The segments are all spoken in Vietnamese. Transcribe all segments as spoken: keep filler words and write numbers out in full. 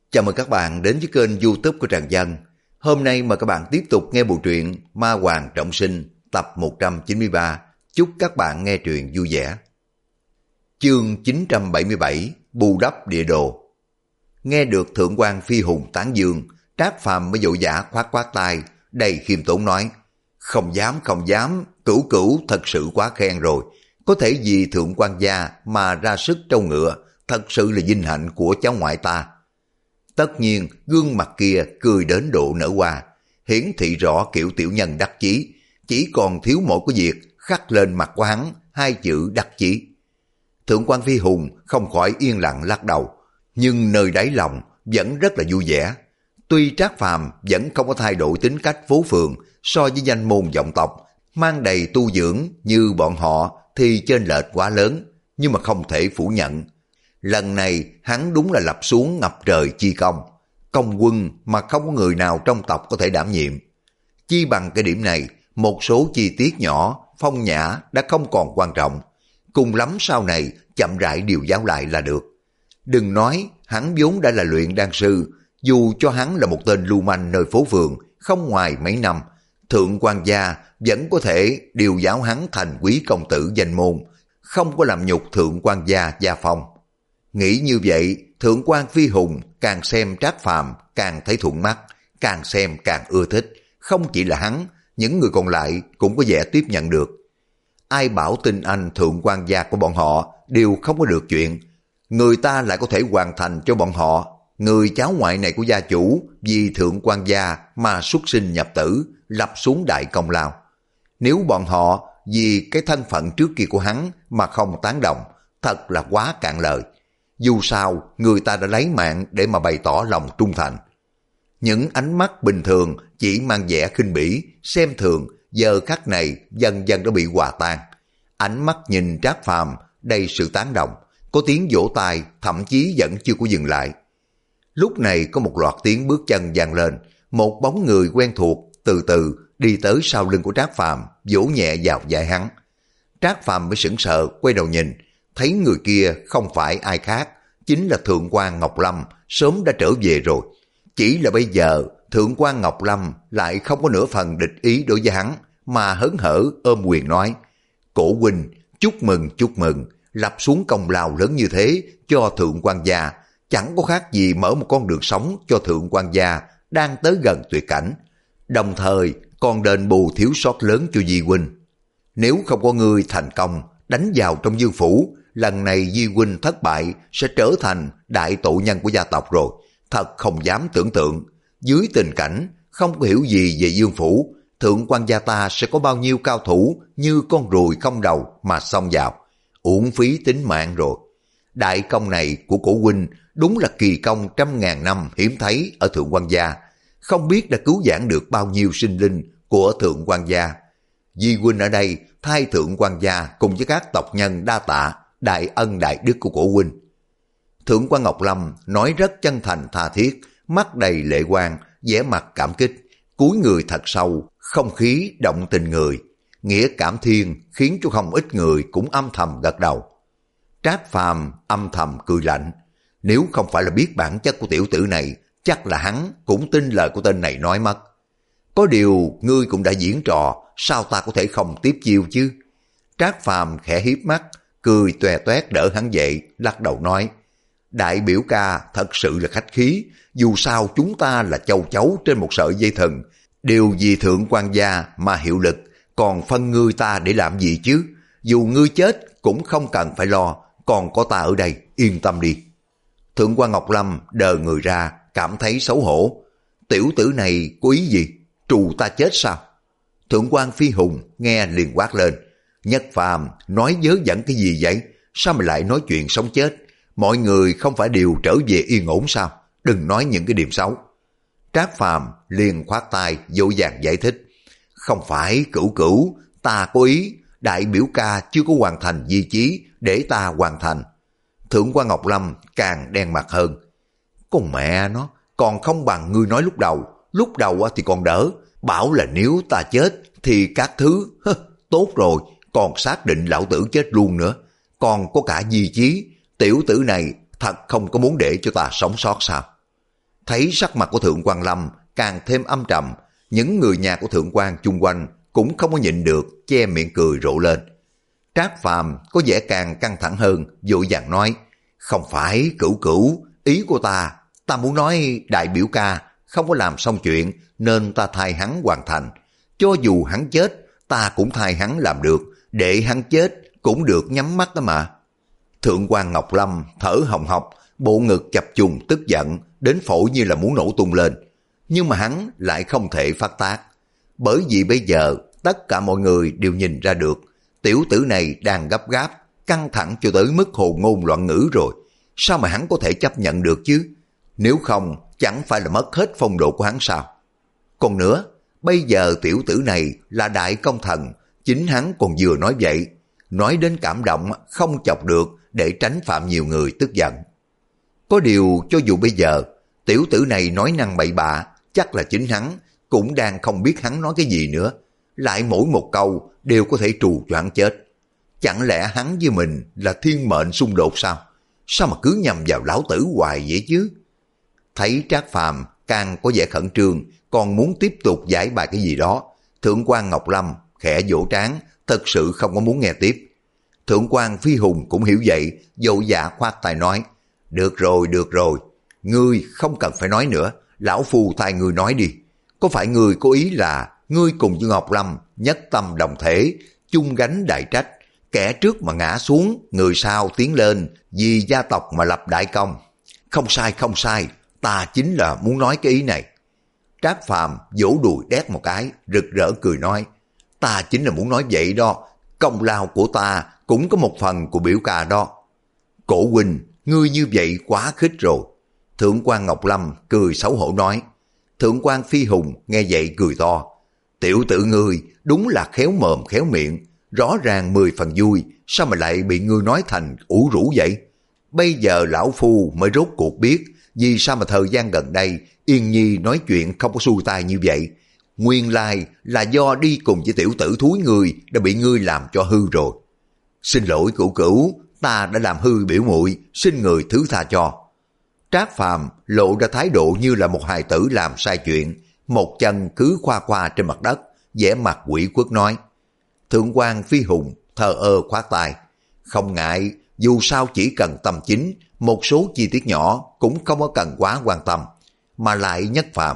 Chào mừng các bạn đến với kênh YouTube của Trần Dân. Hôm nay mời các bạn tiếp tục nghe bộ truyện Ma Hoàng Trọng Sinh tập một trăm chín mươi ba. Chúc các bạn nghe truyện vui vẻ. Chương chín trăm bảy mươi bảy, bù đắp địa đồ. Nghe được Thượng quan Phi Hùng tán dương, Trác Phàm mới vội vã khoát khoát tay, đầy khiêm tốn nói: Không dám, không dám, cửu cửu thật sự quá khen rồi. Có thể vì Thượng quan gia mà ra sức trâu ngựa, thật sự là vinh hạnh của cháu ngoại ta. Tất nhiên, gương mặt kia cười đến độ nở hoa, hiển thị rõ kiểu tiểu nhân đắc chí, chỉ còn thiếu mỗi cái việc khắc lên mặt của hắn hai chữ đắc chí. Thượng quan Phi Hùng không khỏi yên lặng lắc đầu, nhưng nơi đáy lòng vẫn rất là vui vẻ. Tuy Trác Phàm vẫn không có thay đổi tính cách phố phường so với danh môn vọng tộc, mang đầy tu dưỡng như bọn họ thì chênh lệch quá lớn, nhưng mà không thể phủ nhận. Lần này hắn đúng là lập xuống ngập trời chi công, công quân mà không có người nào trong tộc có thể đảm nhiệm. Chi bằng cái điểm này, một số chi tiết nhỏ, phong nhã đã không còn quan trọng, cùng lắm sau này chậm rãi điều giáo lại là được. Đừng nói hắn vốn đã là luyện đan sư, dù cho hắn là một tên lưu manh nơi phố phường, không ngoài mấy năm, Thượng quan gia vẫn có thể điều giáo hắn thành quý công tử danh môn, không có làm nhục Thượng quan gia gia phong. Nghĩ như vậy, Thượng quan Phi Hùng càng xem Trác Phàm càng thấy thuận mắt, càng xem càng ưa thích. Không chỉ là hắn, những người còn lại cũng có vẻ tiếp nhận được. Ai bảo tin anh Thượng quan gia của bọn họ đều không có được chuyện, người ta lại có thể hoàn thành cho bọn họ. Người cháu ngoại này của gia chủ vì Thượng quan gia mà xuất sinh nhập tử, lập xuống đại công lao. Nếu bọn họ vì cái thân phận trước kia của hắn mà không tán đồng, thật là quá cạn lời. Dù sao, người ta đã lấy mạng để mà bày tỏ lòng trung thành. Những ánh mắt bình thường chỉ mang vẻ khinh bỉ, xem thường, giờ khắc này dần dần đã bị hòa tan. Ánh mắt nhìn Trác Phàm đầy sự tán đồng, có tiếng vỗ tay thậm chí vẫn chưa có dừng lại. Lúc này có một loạt tiếng bước chân vang lên, một bóng người quen thuộc từ từ đi tới sau lưng của Trác Phàm, vỗ nhẹ vào vai hắn. Trác Phàm mới sững sờ quay đầu nhìn, thấy người kia không phải ai khác, chính là Thượng quan Ngọc Lâm, sớm đã trở về rồi. Chỉ là bây giờ Thượng quan Ngọc Lâm lại không có nửa phần địch ý đối với hắn, mà hớn hở ôm quyền nói: Cổ huynh, chúc mừng chúc mừng, lập xuống công lao lớn như thế cho Thượng quan gia, chẳng có khác gì mở một con đường sống cho Thượng quan gia đang tới gần tuyệt cảnh, đồng thời còn đền bù thiếu sót lớn cho Di huynh. Nếu không có ngươi thành công đánh vào trong vương phủ, lần này Di huynh thất bại sẽ trở thành đại tội nhân của gia tộc rồi. Thật không dám tưởng tượng, dưới tình cảnh không có hiểu gì về vương phủ, Thượng quan gia ta sẽ có bao nhiêu cao thủ như con ruồi không đầu mà xông vào, uổng phí tính mạng rồi. Đại công này của cổ huynh đúng là kỳ công trăm ngàn năm hiếm thấy ở Thượng quan gia, không biết đã cứu vãn được bao nhiêu sinh linh của Thượng quan gia. Di huynh ở đây thay Thượng quan gia cùng với các tộc nhân đa tạ đại ân đại đức của cổ huynh. Thượng quan Ngọc Lâm nói rất chân thành tha thiết, mắt đầy lệ quang, vẻ mặt cảm kích, cúi người thật sâu, không khí động tình người, nghĩa cảm thiên khiến cho không ít người cũng âm thầm gật đầu. Trác Phàm âm thầm cười lạnh, nếu không phải là biết bản chất của tiểu tử này, chắc là hắn cũng tin lời của tên này nói mất. Có điều ngươi cũng đã diễn trò, sao ta có thể không tiếp chiêu chứ? Trác Phàm khẽ hiếp mắt, cười toe toét đỡ hắn dậy, lắc đầu nói: Đại biểu ca thật sự là khách khí, dù sao chúng ta là châu chấu trên một sợi dây thừng, đều vì Thượng quan gia mà hiệu lực, còn phân ngươi ta để làm gì chứ? Dù ngươi chết cũng không cần phải lo, còn có ta ở đây, yên tâm đi. Thượng quan Ngọc Lâm đờ người ra, cảm thấy xấu hổ. Tiểu tử này có ý gì? Trù ta chết sao? Thượng quan Phi Hùng nghe liền quát lên: Nhất Phàm nói vớ vẩn cái gì vậy? Sao mà lại nói chuyện sống chết? Mọi người không phải đều trở về yên ổn sao? Đừng nói những cái điểm xấu. Trác Phàm liền khoát tay dỗ dàng giải thích: Không phải cửu cửu, ta có ý, đại biểu ca chưa có hoàn thành di chí để ta hoàn thành. Thượng quan Ngọc Lâm càng đen mặt hơn. Con mẹ nó, còn không bằng ngươi nói lúc đầu, lúc đầu thì còn đỡ, bảo là nếu ta chết thì các thứ, tốt rồi, còn xác định lão tử chết luôn nữa, còn có cả di chí, tiểu tử này thật không có muốn để cho ta sống sót sao? Thấy sắc mặt của Thượng quan Lâm càng thêm âm trầm, những người nhà của Thượng quan chung quanh cũng không có nhịn được, che miệng cười rộ lên. Trác Phàm có vẻ càng căng thẳng hơn, vội vàng nói, không phải Cửu Cửu, ý của ta, ta muốn nói đại biểu ca không có làm xong chuyện nên ta thay hắn hoàn thành. Cho dù hắn chết, ta cũng thay hắn làm được, để hắn chết cũng được nhắm mắt đó mà. Thượng quan Ngọc Lâm thở hồng hộc, bộ ngực chập trùng tức giận, đến phổi như là muốn nổ tung lên. Nhưng mà hắn lại không thể phát tác. Bởi vì bây giờ tất cả mọi người đều nhìn ra được, tiểu tử này đang gấp gáp, căng thẳng cho tới mức hồ ngôn loạn ngữ rồi. Sao mà hắn có thể chấp nhận được chứ? Nếu không, chẳng phải là mất hết phong độ của hắn sao? Còn nữa, bây giờ tiểu tử này là đại công thần, chính hắn còn vừa nói vậy. Nói đến cảm động không chọc được để tránh phạm nhiều người tức giận. Có điều cho dù bây giờ, tiểu tử này nói năng bậy bạ, chắc là chính hắn cũng đang không biết hắn nói cái gì nữa. Lại mỗi một câu đều có thể trù choạng chết. Chẳng lẽ hắn với mình là thiên mệnh xung đột sao? Sao mà cứ nhầm vào lão tử hoài vậy chứ? Thấy Trác Phàm càng có vẻ khẩn trương, còn muốn tiếp tục giải bài cái gì đó, Thượng quan Ngọc Lâm khẽ vỗ trán, thật sự không có muốn nghe tiếp. Thượng quan Phi Hùng cũng hiểu vậy, dội dạ khoát tay nói, được rồi, được rồi, ngươi không cần phải nói nữa, lão phu thay ngươi nói đi. Có phải ngươi có ý là ngươi cùng với Ngọc Lâm nhất tâm đồng thể, chung gánh đại trách, kẻ trước mà ngã xuống, người sau tiến lên, vì gia tộc mà lập đại công? Không sai, không sai, ta chính là muốn nói cái ý này. Trác Phàm vỗ đùi đét một cái, rực rỡ cười nói, ta chính là muốn nói vậy đó, công lao của ta cũng có một phần của biểu ca đó. Cổ huynh, ngươi như vậy quá khích rồi. Thượng quan Ngọc Lâm cười xấu hổ nói. Thượng quan Phi Hùng nghe vậy cười to. Tiểu tử ngươi đúng là khéo mồm khéo miệng, rõ ràng mười phần vui, sao mà lại bị ngươi nói thành ủ rũ vậy? Bây giờ lão phu mới rốt cuộc biết vì sao mà thời gian gần đây Yên Nhi nói chuyện không có xuôi tai như vậy. Nguyên lai là do đi cùng với tiểu tử thúi ngươi đã bị ngươi làm cho hư rồi. Xin lỗi Cửu Cửu, ta đã làm hư biểu muội, xin người thứ tha cho. Trác Phàm lộ ra thái độ như là một hài tử làm sai chuyện, một chân cứ khoa khoa trên mặt đất, vẻ mặt quỷ quất nói. Thượng quan Phi Hùng thờ ơ khoát tay, không ngại, dù sao chỉ cần tâm chính, một số chi tiết nhỏ cũng không có cần quá quan tâm, mà lại nhất Phàm.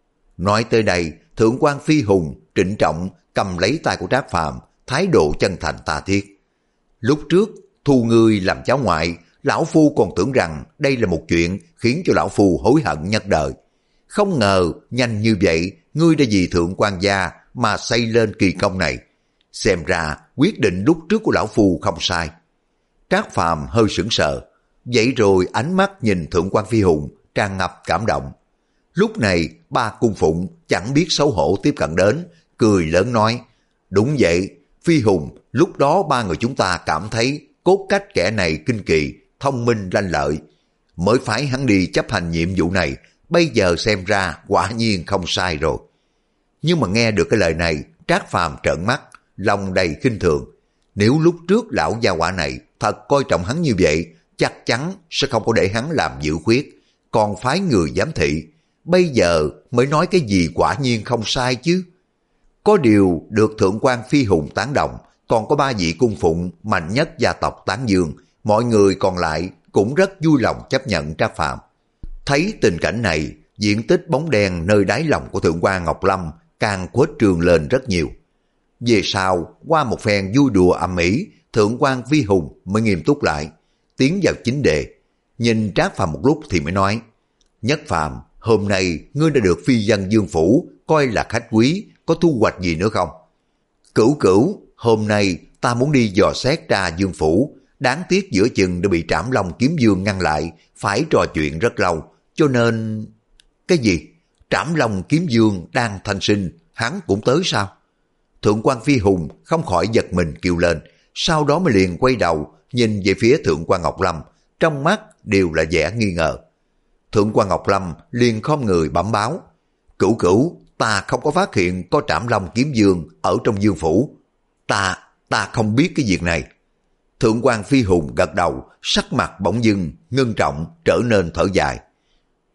Nói tới đây, Thượng quan Phi Hùng trịnh trọng cầm lấy tay của Trác Phàm, thái độ chân thành tha thiết. Lúc trước thu ngươi làm cháu ngoại, lão phu còn tưởng rằng đây là một chuyện khiến cho lão phu hối hận nhất đời. Không ngờ nhanh như vậy ngươi đã vì Thượng quan gia mà xây lên kỳ công này. Xem ra quyết định lúc trước của lão phu không sai. Trác Phàm hơi sững sờ, vậy rồi ánh mắt nhìn Thượng quan Phi Hùng tràn ngập cảm động. Lúc này ba cung phụng chẳng biết xấu hổ tiếp cận đến, cười lớn nói, đúng vậy, Phi Hùng, lúc đó ba người chúng ta cảm thấy cốt cách kẻ này kinh kỳ, thông minh lanh lợi, mới phái hắn đi chấp hành nhiệm vụ này, bây giờ xem ra quả nhiên không sai rồi. Nhưng mà nghe được cái lời này, Trác Phàm trợn mắt, lòng đầy khinh thường. Nếu lúc trước lão gia hỏa này thật coi trọng hắn như vậy, chắc chắn sẽ không có để hắn làm dự khuyết, còn phái người giám thị. Bây giờ mới nói cái gì quả nhiên không sai chứ. Có điều được Thượng quan Phi Hùng tán đồng, còn có ba vị cung phụng mạnh nhất gia tộc tán dương, mọi người còn lại cũng rất vui lòng chấp nhận Trác Phàm. Thấy tình cảnh này, diện tích bóng đen nơi đáy lòng của Thượng quan Ngọc Lâm càng khuếch trương lên rất nhiều. Về sau, qua một phen vui đùa ầm ĩ, Thượng quan Phi Hùng mới nghiêm túc lại, tiến vào chính đề, nhìn Trác Phàm một lúc thì mới nói, Nhất Phàm, hôm nay ngươi đã được phi dân Dương Phủ coi là khách quý, có thu hoạch gì nữa không? Cửu Cửu, hôm nay ta muốn đi dò xét ra Dương Phủ, đáng tiếc giữa chừng đã bị Trảm Long Kiếm Dương ngăn lại, phải trò chuyện rất lâu, cho nên... Cái gì? Trảm Long Kiếm Dương đang thanh sinh, hắn cũng tới sao? Thượng quan Phi Hùng không khỏi giật mình kêu lên, sau đó mới liền quay đầu, nhìn về phía Thượng quan Ngọc Lâm, trong mắt đều là vẻ nghi ngờ. Thượng quan Ngọc Lâm liền khom người bẩm báo, Cửu Cửu, ta không có phát hiện có Trảm Long Kiếm Dương ở trong Dương Phủ. Ta, ta không biết cái việc này. Thượng quan Phi Hùng gật đầu, sắc mặt bỗng dưng ngưng trọng trở nên thở dài.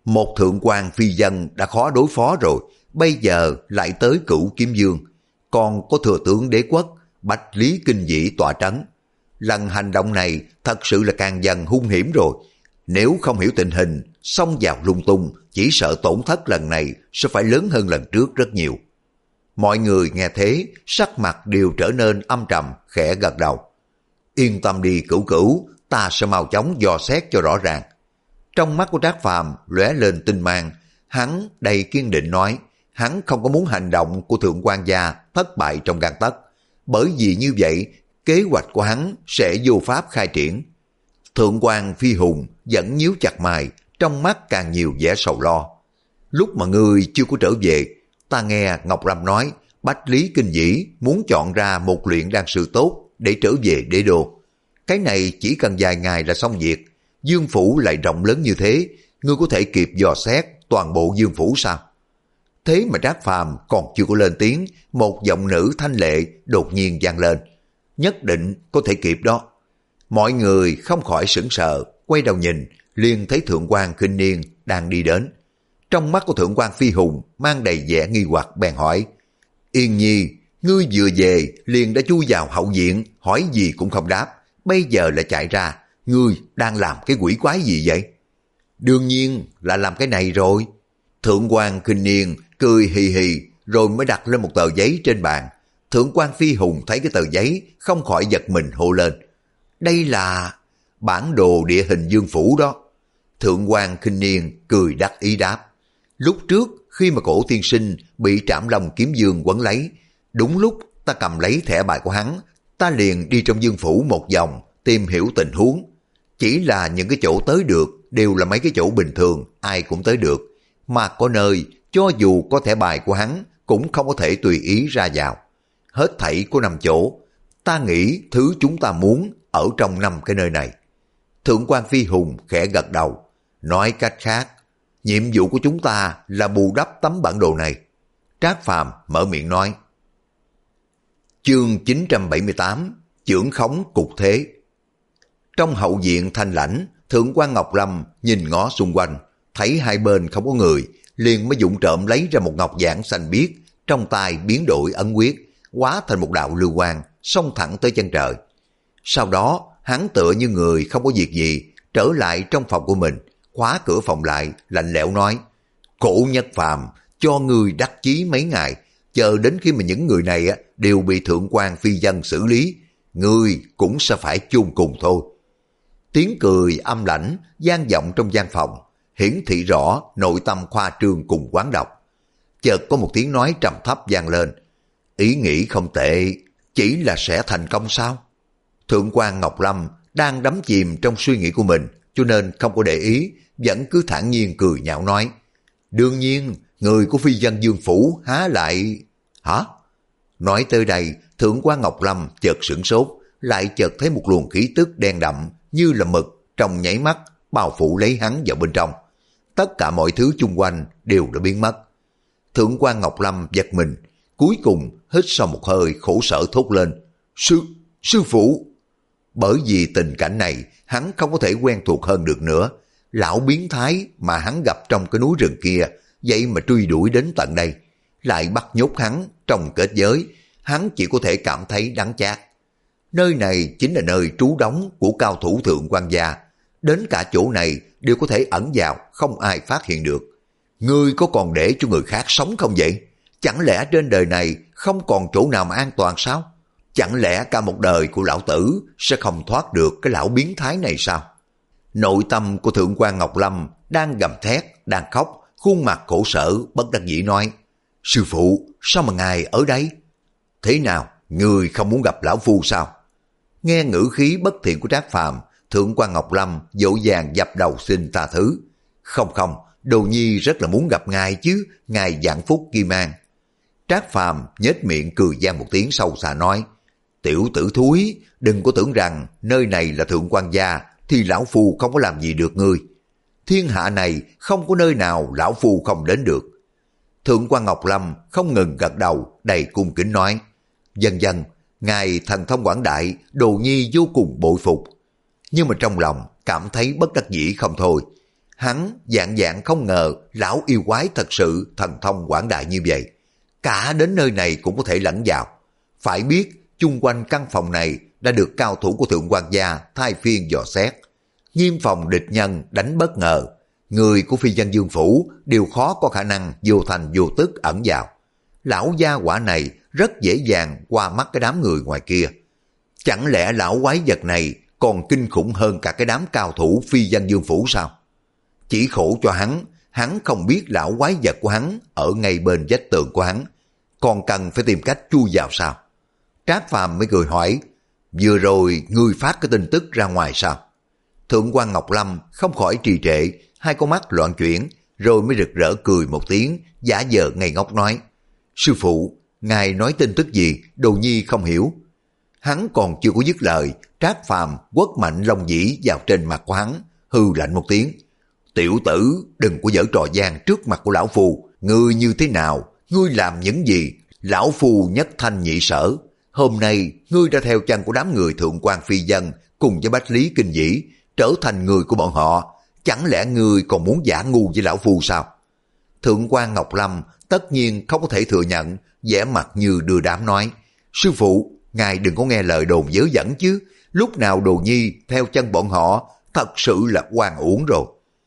Một thượng quan phi dân đã khó đối phó rồi, bây giờ lại tới Cửu Kiếm Dương, còn có thừa tướng đế quốc Bách Lý Kinh Dĩ tọa trấn. Lần hành động này thật sự là càng dần hung hiểm rồi. Nếu không hiểu tình hình, xông vào lung tung, chỉ sợ tổn thất lần này sẽ phải lớn hơn lần trước rất nhiều. Mọi người nghe thế, sắc mặt đều trở nên âm trầm, khẽ gật đầu. Yên tâm đi Cửu Cửu, ta sẽ mau chóng dò xét cho rõ ràng. Trong mắt của Trác Phàm lóe lên tinh mang, hắn đầy kiên định nói, hắn không có muốn hành động của thượng quan gia thất bại trong gang tấc, bởi vì như vậy kế hoạch của hắn sẽ vô pháp khai triển. Thượng quan Phi Hùng vẫn nhíu chặt mày, trong mắt càng nhiều vẻ sầu lo. Lúc mà ngươi chưa có trở về, ta nghe Ngọc Lâm nói Bách Lý Kinh Dĩ muốn chọn ra một luyện đan sư tốt để trở về đế đô. Cái này chỉ cần vài ngày là xong việc. Dương phủ lại rộng lớn như thế, ngươi có thể kịp dò xét toàn bộ Dương phủ sao? Thế mà Trác Phàm còn chưa có lên tiếng, một giọng nữ thanh lệ đột nhiên vang lên. Nhất định có thể kịp đó. Mọi người không khỏi sững sờ, quay đầu nhìn, liền thấy Thượng quan Khinh Niên đang đi đến. Trong mắt của Thượng quan Phi Hùng mang đầy vẻ nghi hoặc bèn hỏi, Yên Nhi, ngươi vừa về liền đã chui vào hậu viện, hỏi gì cũng không đáp, bây giờ lại chạy ra, ngươi đang làm cái quỷ quái gì vậy? Đương nhiên là làm cái này rồi. Thượng quan Khinh Niên cười hì hì rồi mới đặt lên một tờ giấy trên bàn. Thượng quan Phi Hùng thấy cái tờ giấy không khỏi giật mình hô lên. Đây là bản đồ địa hình Dương phủ đó. Thượng quan Khinh Niên cười đắc ý đáp. Lúc trước khi mà Cổ tiên sinh bị Trảm Long kiếm dương quấn lấy, đúng lúc ta cầm lấy thẻ bài của hắn, ta liền đi trong Dương phủ một vòng tìm hiểu tình huống. Chỉ là những cái chỗ tới được đều là mấy cái chỗ bình thường, ai cũng tới được. Mà có nơi cho dù có thẻ bài của hắn cũng không có thể tùy ý ra vào. Hết thảy có năm chỗ, ta nghĩ thứ chúng ta muốn ở trong năm cái nơi này. Thượng quan Phi Hùng khẽ gật đầu, nói cách khác, nhiệm vụ của chúng ta là bù đắp tấm bản đồ này. Trác Phàm mở miệng nói. Chương chín trăm bảy mươi tám, Chưởng khống cục thế. Trong hậu viện thanh lãnh, Thượng quan Ngọc Lâm nhìn ngó xung quanh, thấy hai bên không có người, liền mới vụng trộm lấy ra một ngọc giản xanh biếc, trong tay biến đổi ấn quyết, hóa thành một đạo lưu quang, xông thẳng tới chân trời. Sau đó, hắn tựa như người không có việc gì, trở lại trong phòng của mình, khóa cửa phòng lại, lạnh lẽo nói, Cổ Nhất Phàm, cho ngươi đắc chí mấy ngày, chờ đến khi mà những người này đều bị thượng quan phi dân xử lý, ngươi cũng sẽ phải chôn cùng thôi. Tiếng cười âm lãnh vang vọng trong gian phòng, hiển thị rõ nội tâm khoa trương cùng quán độc. Chợt có một tiếng nói trầm thấp vang lên, ý nghĩ không tệ, chỉ là sẽ thành công sao? Thượng quan Ngọc Lâm đang đắm chìm trong suy nghĩ của mình, cho nên không có để ý, vẫn cứ thản nhiên cười nhạo nói, đương nhiên, người của phi dân Dương phủ há lại... Hả? Nói tới đây, Thượng quan Ngọc Lâm chợt sửng sốt, lại chợt thấy một luồng khí tức đen đậm như là mực trong nháy mắt bao phủ lấy hắn vào bên trong. Tất cả mọi thứ chung quanh đều đã biến mất. Thượng quan Ngọc Lâm giật mình, cuối cùng hít sau một hơi khổ sở thốt lên, Sư, sư phụ! Bởi vì tình cảnh này, hắn không có thể quen thuộc hơn được nữa. Lão biến thái mà hắn gặp trong cái núi rừng kia, vậy mà truy đuổi đến tận đây, lại bắt nhốt hắn trong kết giới, hắn chỉ có thể cảm thấy đắng chát. Nơi này chính là nơi trú đóng của cao thủ thượng quan gia, đến cả chỗ này đều có thể ẩn vào, không ai phát hiện được. Ngươi có còn để cho người khác sống không vậy? Chẳng lẽ trên đời này không còn chỗ nào mà an toàn sao? Chẳng lẽ cả một đời của lão tử sẽ không thoát được cái lão biến thái này sao? Nội tâm của Thượng quan Ngọc Lâm đang gầm thét, đang khóc, khuôn mặt khổ sở, bất đắc dĩ nói, sư phụ, sao mà ngài ở đây? Thế nào, người không muốn gặp lão phu sao? Nghe ngữ khí bất thiện của Trác Phàm, Thượng quan Ngọc Lâm dỗ dàng dập đầu xin tha thứ. Không không, Đồ Nhi rất là muốn gặp ngài chứ, ngài vạn phúc kim an. Trác Phàm nhếch miệng cười gian một tiếng sâu xa nói, tiểu tử thúi, đừng có tưởng rằng nơi này là thượng quan gia thì lão phu không có làm gì được ngươi. Thiên hạ này không có nơi nào lão phu không đến được. Thượng quan Ngọc Lâm không ngừng gật đầu, đầy cung kính nói, dần dần, ngài thần thông quảng đại, Đồ Nhi vô cùng bội phục. Nhưng mà trong lòng cảm thấy bất đắc dĩ không thôi. Hắn dạng dạng không ngờ lão yêu quái thật sự thần thông quảng đại như vậy. Cả đến nơi này cũng có thể lẫn vào. Phải biết chung quanh căn phòng này đã được cao thủ của Thượng quan gia thay phiên dò xét. Nghiêm phòng địch nhân đánh bất ngờ. Người của Phi Vân Dương Phủ đều khó có khả năng vô thành vô tức ẩn vào. Lão gia quả này rất dễ dàng qua mắt cái đám người ngoài kia. Chẳng lẽ lão quái vật này còn kinh khủng hơn cả cái đám cao thủ Phi Vân Dương Phủ sao? Chỉ khổ cho hắn, hắn không biết lão quái vật của hắn ở ngay bên vách tường của hắn, còn cần phải tìm cách chui vào sao? Trác Phàm mới cười hỏi, vừa rồi ngươi phát cái tin tức ra ngoài sao? Thượng quan Ngọc Lâm không khỏi trì trệ, hai con mắt loạn chuyển, rồi mới rực rỡ cười một tiếng, giả vờ ngây ngốc nói, sư phụ, ngài nói tin tức gì, Đồ Nhi không hiểu. Hắn còn chưa có dứt lời, Trác Phàm quất mạnh lông dĩ vào trên mặt của hắn, hư lạnh một tiếng, tiểu tử đừng có giở trò gian trước mặt của lão phu, ngươi như thế nào, ngươi làm những gì, lão phu nhất thanh nhị sở. Hôm nay ngươi đã theo chân của đám người Thượng quan Phi Vân cùng với Bách Lý Kinh Dĩ trở thành người của bọn họ, chẳng lẽ ngươi còn muốn giả ngu với lão phu sao? Thượng quan Ngọc Lâm tất nhiên không có thể thừa nhận, vẻ mặt như đưa đám nói, sư phụ, ngài đừng có nghe lời đồn dớ dẫn chứ, lúc nào Đồ Nhi theo chân bọn họ thật sự là oan uổng rồi.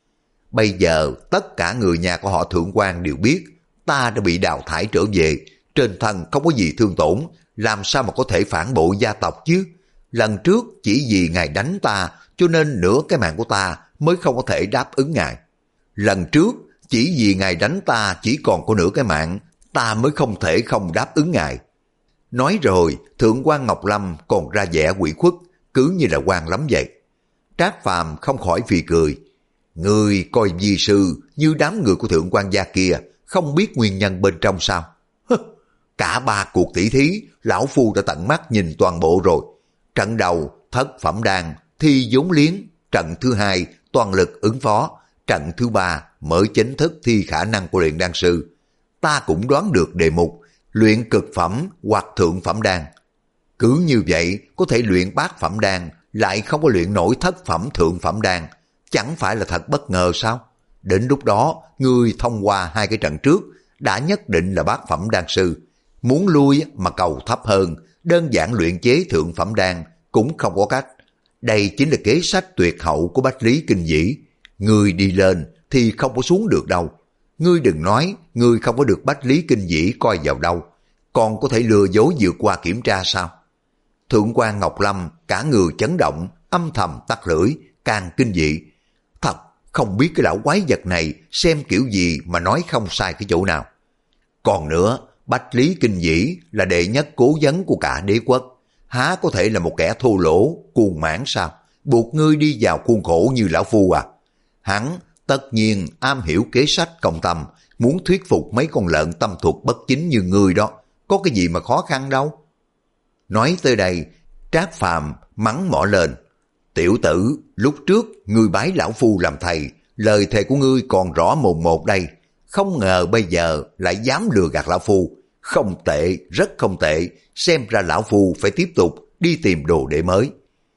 Bây giờ tất cả người nhà của họ Thượng quan đều biết ta đã bị đào thải trở về, trên thân không có gì thương tổn, làm sao mà có thể phản bội gia tộc chứ? Lần trước chỉ vì ngài đánh ta cho nên nửa cái mạng của ta mới không có thể đáp ứng ngài. Lần trước chỉ vì ngài đánh ta chỉ còn có nửa cái mạng, ta mới không thể không đáp ứng ngài. Nói rồi Thượng quan Ngọc Lâm còn ra vẻ quỷ khuất, cứ như là quan lắm vậy. Trác Phàm không khỏi phì cười, người coi vi sư như đám người của Thượng quan gia kia không biết nguyên nhân bên trong sao? Cả ba cuộc tỷ thí, lão phu đã tận mắt nhìn toàn bộ rồi. Trận đầu thất phẩm đan, thi vốn liếng. Trận thứ hai toàn lực ứng phó. Trận thứ ba mới chính thức thi khả năng của luyện đan sư. Ta cũng đoán được đề mục luyện cực phẩm hoặc thượng phẩm đan. Cứ như vậy có thể luyện bát phẩm đan, lại không có luyện nổi thất phẩm thượng phẩm đan, chẳng phải là thật bất ngờ sao? Đến lúc đó ngươi thông qua hai cái trận trước đã nhất định là bát phẩm đan sư. Muốn lui mà cầu thấp hơn, đơn giản luyện chế thượng phẩm đan cũng không có cách. Đây chính là kế sách tuyệt hậu của Bách Lý Kinh Dĩ. Ngươi đi lên thì không có xuống được đâu. Ngươi đừng nói ngươi không có được Bách Lý Kinh Dĩ coi vào đâu, còn có thể lừa dối vượt qua kiểm tra sao? Thượng quan Ngọc Lâm cả người chấn động, âm thầm tắt lưỡi, càng kinh dị. Thật không biết cái lão quái vật này xem kiểu gì mà nói không sai cái chỗ nào. Còn nữa, Bách Lý Kinh Dĩ là đệ nhất cố vấn của cả đế quốc, há có thể là một kẻ thô lỗ, cuồng mãn sao? Buộc ngươi đi vào khuôn khổ như lão phu à? Hắn tất nhiên am hiểu kế sách công tâm, muốn thuyết phục mấy con lợn tâm thuật bất chính như ngươi đó, có cái gì mà khó khăn đâu. Nói tới đây, Trác Phàm mắng mỏ lên, tiểu tử, lúc trước ngươi bái lão phu làm thầy, lời thề của ngươi còn rõ mồn một đây, không ngờ bây giờ lại dám lừa gạt lão phu. Không tệ, rất không tệ, xem ra lão phu phải tiếp tục đi tìm đồ đệ mới.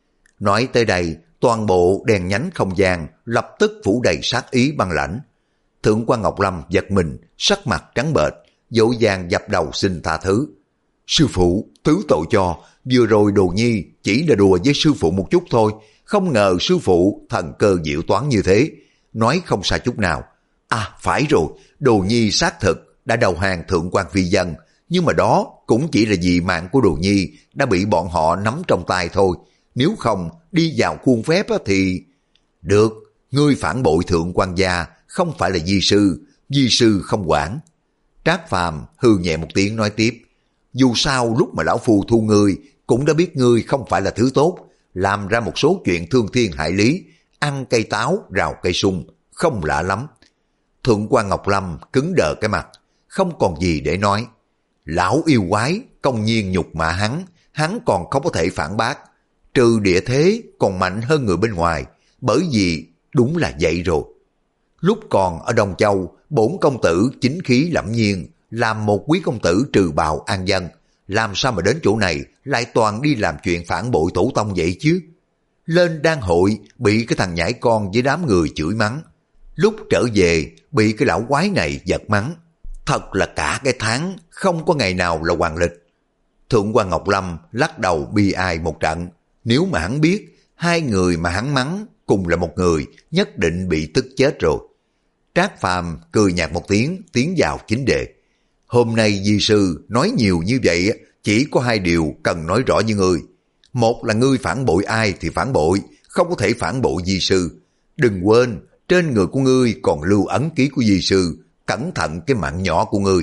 Nói tới đây, toàn bộ đèn nhánh không gian lập tức phủ đầy sát ý băng lãnh. Thượng quan Ngọc Lâm giật mình, sắc mặt trắng bệch, vội vàng dập đầu xin tha thứ. Sư phụ, thứ tội cho, vừa rồi Đồ Nhi chỉ là đùa với sư phụ một chút thôi, không ngờ sư phụ thần cơ diệu toán như thế, nói không sai chút nào. À phải rồi, Đồ Nhi xác thực đã đầu hàng Thượng quan Phi Vân, nhưng mà đó cũng chỉ là vì mạng của Đồ Nhi đã bị bọn họ nắm trong tay thôi, nếu không đi vào khuôn phép thì... Được, ngươi phản bội Thượng quan gia không phải là di sư, di sư không quản. Trác Phàm hư nhẹ một tiếng nói tiếp, dù sao lúc mà lão phu thu ngươi cũng đã biết ngươi không phải là thứ tốt, làm ra một số chuyện thương thiên hại lý, ăn cây táo rào cây sung, không lạ lắm. Thượng quan Ngọc Lâm cứng đờ cái mặt, không còn gì để nói. Lão yêu quái công nhiên nhục mạ hắn, hắn còn không có thể phản bác, trừ địa thế còn mạnh hơn người bên ngoài, bởi vì đúng là vậy rồi. Lúc còn ở Đông Châu, bổn công tử chính khí lẫm nhiên, làm một quý công tử trừ bạo an dân, làm sao mà đến chỗ này lại toàn đi làm chuyện phản bội tổ tông vậy chứ? Lên đan hội bị cái thằng nhãi con với đám người chửi mắng, lúc trở về bị cái lão quái này giật mắng. Thật là cả cái tháng không có ngày nào là hoàng lịch. Thượng quan Ngọc Lâm lắc đầu bi ai một trận. Nếu mà hắn biết hai người mà hắn mắng cùng là một người, nhất định bị tức chết rồi. Trác Phàm cười nhạt một tiếng, tiến vào chính đề. Hôm nay di sư nói nhiều như vậy, chỉ có hai điều cần nói rõ với ngươi. Một là ngươi phản bội ai thì phản bội, không có thể phản bội di sư. Đừng quên, trên người của ngươi còn lưu ấn ký của di sư, cẩn thận cái mạng nhỏ của ngươi.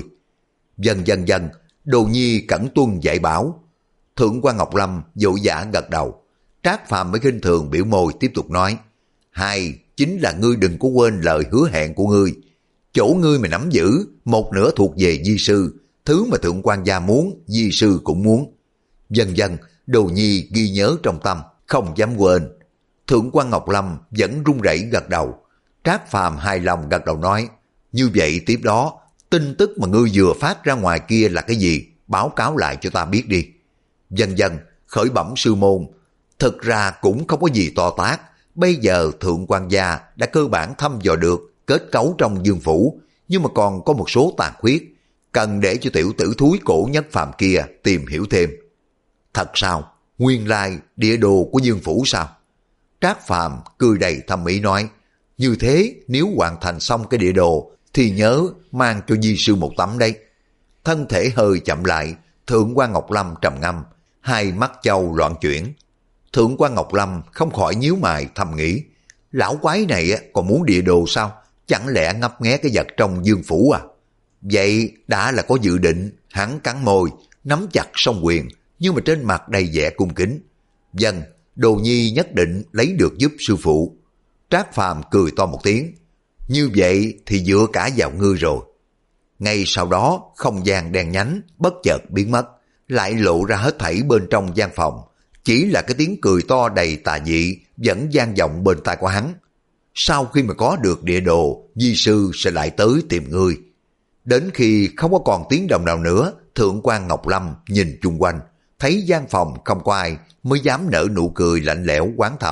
Dần dần dần, Đồ Nhi cẩn tuân dạy bảo. Thượng quan Ngọc Lâm vội vã gật đầu. Trác Phàm mới khinh thường biểu môi tiếp tục nói. Hai, chính là ngươi đừng có quên lời hứa hẹn của ngươi. Chỗ ngươi mà nắm giữ, một nửa thuộc về di sư, thứ mà thượng quan gia muốn, di sư cũng muốn. Dần dần, Đồ Nhi ghi nhớ trong tâm, không dám quên. Thượng quan Ngọc Lâm vẫn run rẩy gật đầu. Trác Phàm hài lòng gật đầu nói. Như vậy tiếp đó, tin tức mà ngươi vừa phát ra ngoài kia là cái gì? Báo cáo lại cho ta biết đi. Dần dần, khởi bẩm sư môn. Thực ra cũng không có gì to tát. Bây giờ thượng quan gia đã cơ bản thăm dò được kết cấu trong dương phủ, nhưng mà còn có một số tàn khuyết, cần để cho tiểu tử thúi cổ nhất phàm kia tìm hiểu thêm. Thật sao? Nguyên lai địa đồ của dương phủ sao? Trác Phàm cười đầy thâm ý nói. Như thế nếu hoàn thành xong cái địa đồ thì nhớ mang cho di sư một tấm đây. Thân thể hơi chậm lại, thượng quan Ngọc Lâm trầm ngâm, hai mắt châu loạn chuyển. Thượng quan Ngọc Lâm không khỏi nhíu mày thầm nghĩ, lão quái này còn muốn địa đồ sao? Chẳng lẽ ngấp nghé cái vật trong dương phủ à? Vậy đã là có dự định. Hắn cắn môi, nắm chặt song quyền, nhưng mà trên mặt đầy vẻ cung kính. Vâng, Đồ Nhi nhất định lấy được giúp sư phụ. Trác Phàm cười to một tiếng. Như vậy thì dựa cả vào ngươi rồi. Ngay sau đó, không gian đen nhánh bất chợt biến mất, lại lộ ra hết thảy bên trong gian phòng. Chỉ là cái tiếng cười to đầy tà dị vẫn vang vọng bên tai của hắn. Sau khi mà có được địa đồ, di sư sẽ lại tới tìm ngươi. Đến khi không có còn tiếng động nào nữa, thượng quan Ngọc Lâm nhìn chung quanh, thấy gian phòng không có ai, mới dám nở nụ cười lạnh lẽo oán thầm.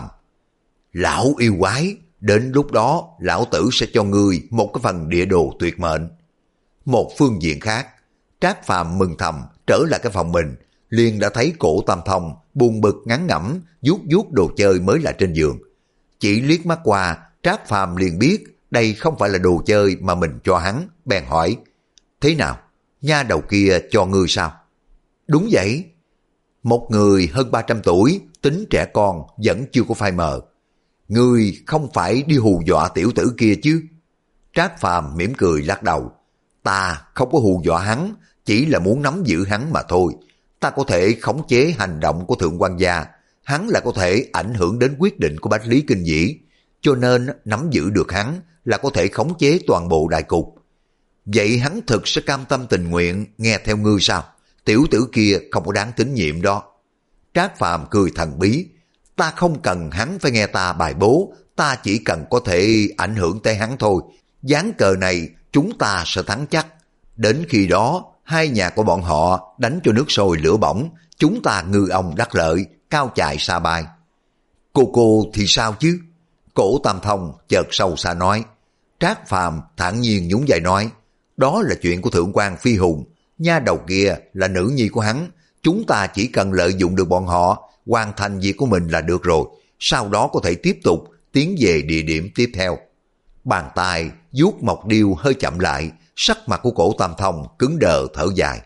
Lão yêu quái, đến lúc đó lão tử sẽ cho ngươi một cái phần địa đồ tuyệt mệnh. Một phương diện khác, Trác Phàm mừng thầm trở lại cái phòng mình, liền đã thấy Cổ Tam Thông buồn bực ngán ngẩm vuốt vuốt đồ chơi mới là trên giường. Chỉ liếc mắt qua, Trác Phàm liền biết đây không phải là đồ chơi mà mình cho hắn, bèn hỏi. Thế nào? Nha đầu kia cho ngươi sao? Đúng vậy. Một người hơn ba trăm tuổi, tính trẻ con, vẫn chưa có phai mờ. Ngươi không phải đi hù dọa tiểu tử kia chứ? Trác Phàm mỉm cười lắc đầu. Ta không có hù dọa hắn, chỉ là muốn nắm giữ hắn mà thôi. Ta có thể khống chế hành động của thượng quan gia, hắn là có thể ảnh hưởng đến quyết định của Bách Lý Kinh Vĩ, cho nên nắm giữ được hắn là có thể khống chế toàn bộ đại cục. Vậy hắn thực sẽ cam tâm tình nguyện nghe theo ngươi sao? Tiểu tử kia không có đáng tín nhiệm đó. Trác Phàm cười thần bí. Ta không cần hắn phải nghe ta bài bố, ta chỉ cần có thể ảnh hưởng tới hắn thôi. Ván cờ này chúng ta sẽ thắng chắc. Đến khi đó, hai nhà của bọn họ đánh cho nước sôi lửa bỏng, chúng ta ngư ông đắc lợi, cao chạy xa bay. Cô cô thì sao chứ? Cổ Tam Thông chợt sâu xa nói. Trác Phàm thản nhiên nhún vai nói. Đó là chuyện của thượng quan Phi Hùng, nha đầu kia là nữ nhi của hắn, chúng ta chỉ cần lợi dụng được bọn họ, hoàn thành việc của mình là được rồi, sau đó có thể tiếp tục tiến về địa điểm tiếp theo. Bàn tay vuốt mộc điêu hơi chậm lại, sắc mặt của Cổ Tam Thông cứng đờ thở dài.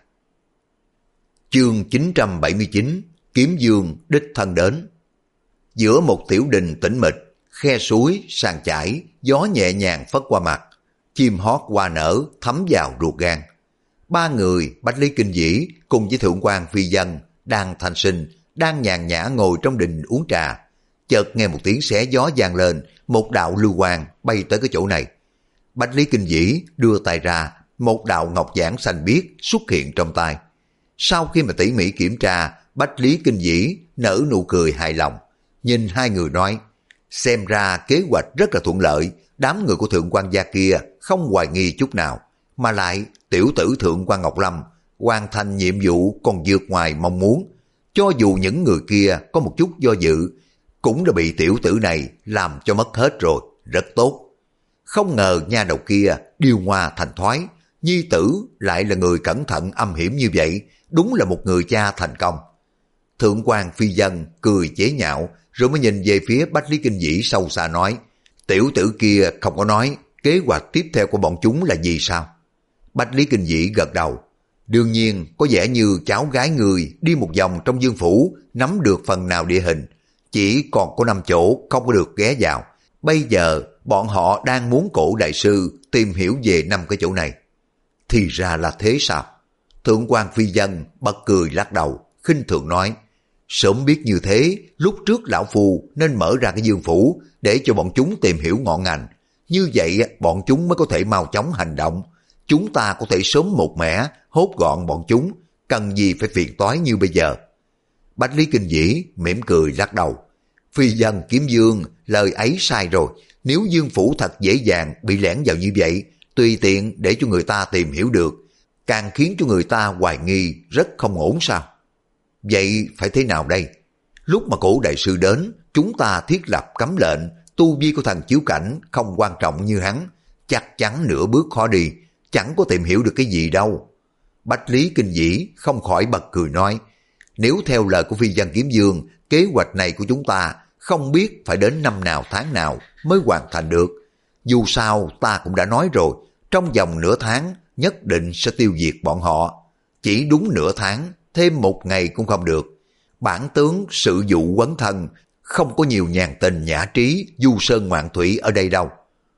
Chương chín trăm bảy mươi chín, Kiếm Dương đích thân đến. Giữa một tiểu đình tĩnh mịch, khe suối sàn chảy, gió nhẹ nhàng phất qua mặt, chim hót hoa nở thấm vào ruột gan. Ba người Bách Lý Kinh Vĩ cùng với thượng quan Phi Dân đang thanh sinh, đang nhàn nhã ngồi trong đình uống trà. Chợt nghe một tiếng xé gió vang lên, một đạo lưu quang bay tới cái chỗ này. Bách Lý Kinh Vĩ đưa tay ra, một đạo ngọc giản xanh biếc xuất hiện trong tay. Sau khi mà tỉ mỉ kiểm tra, Bách Lý Kinh Vĩ nở nụ cười hài lòng, nhìn hai người nói, xem ra kế hoạch rất là thuận lợi, đám người của thượng quan gia kia không hoài nghi chút nào, mà lại tiểu tử thượng quan Ngọc Lâm hoàn thành nhiệm vụ còn vượt ngoài mong muốn. Cho dù những người kia có một chút do dự, cũng đã bị tiểu tử này làm cho mất hết rồi, rất tốt. Không ngờ nha đầu kia điều hòa thành thoái, nhi tử lại là người cẩn thận âm hiểm như vậy, đúng là một người cha thành công. Thượng quan Phi Dân cười chế nhạo, rồi mới nhìn về phía Bách Lý Kinh Vĩ sâu xa nói, tiểu tử kia không có nói kế hoạch tiếp theo của bọn chúng là gì sao? Bách Lý Kinh Vĩ gật đầu, đương nhiên có vẻ như cháu gái người đi một vòng trong Dương phủ, nắm được phần nào địa hình, chỉ còn có năm chỗ không có được ghé vào. Bây giờ bọn họ đang muốn Cổ đại sư tìm hiểu về năm cái chỗ này. Thì ra là thế sao? Thượng quan Phi Dân bật cười lắc đầu, khinh thường nói, sớm biết như thế, lúc trước lão phu nên mở ra cái Dương phủ để cho bọn chúng tìm hiểu ngọn ngành. Như vậy bọn chúng mới có thể mau chóng hành động. Chúng ta có thể sớm một mẻ hốt gọn bọn chúng, cần gì phải phiền toái như bây giờ. Bách Lý Kinh Vĩ mỉm cười lắc đầu, Phi Dân Kiếm Dương, lời ấy sai rồi. Nếu Dương phủ thật dễ dàng bị lẻn vào như vậy, tùy tiện để cho người ta tìm hiểu được, càng khiến cho người ta hoài nghi rất không ổn sao? Vậy phải thế nào đây? Lúc mà Cổ đại sư đến, chúng ta thiết lập cấm lệnh, tu vi của thần chiếu cảnh không quan trọng như hắn, chắc chắn nửa bước khó đi, chẳng có tìm hiểu được cái gì đâu. Bách Lý Kinh Vĩ không khỏi bật cười nói, nếu theo lời của Phi Dân Kiếm Dương, kế hoạch này của chúng ta không biết phải đến năm nào tháng nào mới hoàn thành được. Dù sao ta cũng đã nói rồi, trong vòng nửa tháng nhất định sẽ tiêu diệt bọn họ. Chỉ đúng nửa tháng, thêm một ngày cũng không được. Bản tướng sự vụ quấn thân, không có nhiều nhàn tình nhã trí, du sơn ngoạn thủy ở đây đâu.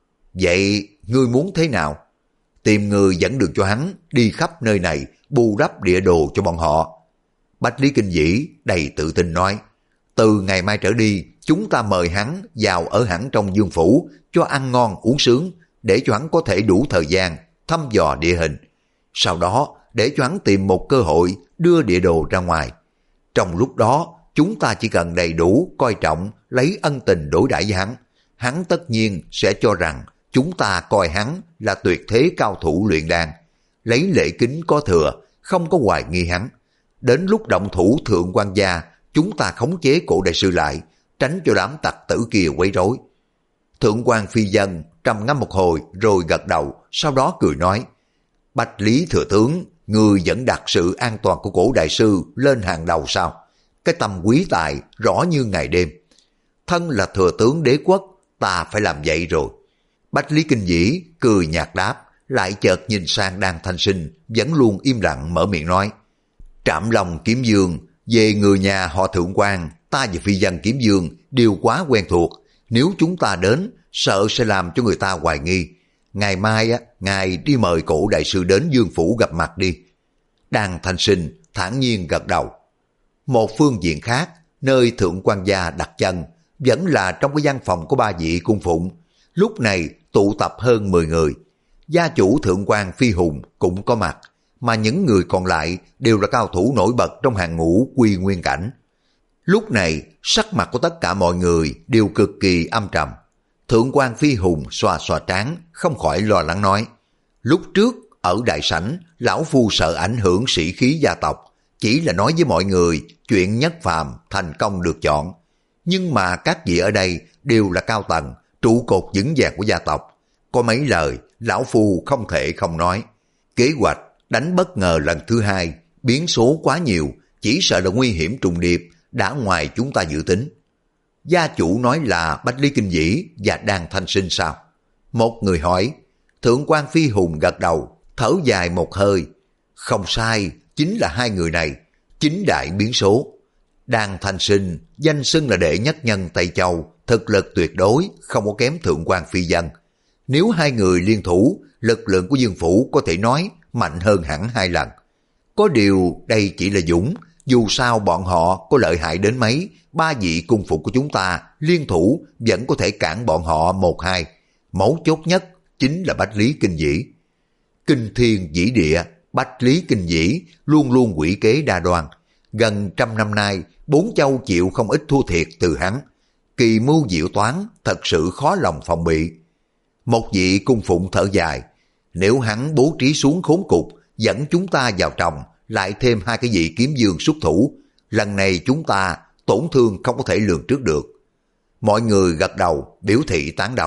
Vậy ngươi muốn thế nào? Tìm người dẫn đường cho hắn đi khắp nơi này, bù đắp địa đồ cho bọn họ. Bách Lý Kinh Vĩ đầy tự tin nói, từ ngày mai trở đi, chúng ta mời hắn vào ở hẳn trong Dương phủ, cho ăn ngon uống sướng, để cho hắn có thể đủ thời gian thăm dò địa hình. Sau đó, để cho hắn tìm một cơ hội đưa địa đồ ra ngoài. Trong lúc đó, chúng ta chỉ cần đầy đủ coi trọng, lấy ân tình đối đãi với hắn. Hắn tất nhiên sẽ cho rằng chúng ta coi hắn là tuyệt thế cao thủ luyện đan, lấy lễ kính có thừa, không có hoài nghi hắn. Đến lúc động thủ thượng quan gia, chúng ta khống chế Cổ đại sư lại, tránh cho đám tặc tử kia quấy rối. Thượng quan Phi Dân trầm ngâm một hồi rồi gật đầu, sau đó cười nói, Bách Lý thừa tướng, người vẫn đặt sự an toàn của Cổ đại sư lên hàng đầu sao? Cái tâm quý tài rõ như ngày đêm. Thân là thừa tướng đế quốc, ta phải làm vậy rồi. Bách Lý Kinh Vĩ cười nhạt đáp, lại chợt nhìn sang Đan Thanh Sinh vẫn luôn im lặng mở miệng nói, Trảm Long Kiếm Dương, về người nhà họ Thượng quan, ta và Phi Dân Kiếm Dương đều quá quen thuộc, nếu chúng ta đến, sợ sẽ làm cho người ta hoài nghi. Ngày mai á, ngài đi mời Cổ đại sư đến Dương phủ gặp mặt đi. Đan Thanh Sinh thản nhiên gật đầu. Một phương diện khác, nơi Thượng quan gia đặt chân, vẫn là trong cái văn phòng của ba vị cung phụng. Lúc này tụ tập hơn mười người. Gia chủ Thượng quan Phi Hùng cũng có mặt, mà những người còn lại đều là cao thủ nổi bật trong hàng ngũ Quy Nguyên cảnh. Lúc này, sắc mặt của tất cả mọi người đều cực kỳ âm trầm. Thượng quan Phi Hùng xoa xoa trán, không khỏi lo lắng nói, lúc trước ở đại sảnh, lão phu sợ ảnh hưởng sĩ khí gia tộc, chỉ là nói với mọi người chuyện Nhất Phàm thành công được chọn. Nhưng mà các vị ở đây đều là cao tầng, trụ cột vững vàng của gia tộc. Có mấy lời, lão phu không thể không nói. Kế hoạch đánh bất ngờ lần thứ hai, biến số quá nhiều, chỉ sợ là nguy hiểm trùng điệp, đã ngoài chúng ta dự tính. Gia chủ nói là Bách Lý Kinh Vĩ và Đan Thanh Sinh sao? Một người hỏi. Thượng quan Phi Hùng gật đầu, thở dài một hơi. Không sai, chính là hai người này, chính đại biến số. Đan Thanh Sinh danh xưng là đệ nhất nhân Tây Châu, thực lực tuyệt đối không có kém Thượng quan Phi Dân. Nếu hai người liên thủ, lực lượng của Dương phủ có thể nói mạnh hơn hẳn hai lần. Có điều đây chỉ là dũng, dù sao bọn họ có lợi hại đến mấy, ba vị cung phục của chúng ta liên thủ vẫn có thể cản bọn họ một hai. Mấu chốt nhất chính là Bách Lý Kinh Vĩ. Kinh thiên vĩ địa, Bách Lý Kinh Vĩ luôn luôn quỷ kế đa đoan. Gần trăm năm nay, bốn châu chịu không ít thua thiệt từ hắn. Kỳ mưu diệu toán thật sự khó lòng phòng bị. Một vị cung phụng thở dài, nếu hắn bố trí xuống khốn cục, dẫn chúng ta vào trong, lại thêm hai cái vị kiếm dương xuất thủ, lần này chúng ta tổn thương không có thể lường trước được. Mọi người gật đầu biểu thị tán đồng,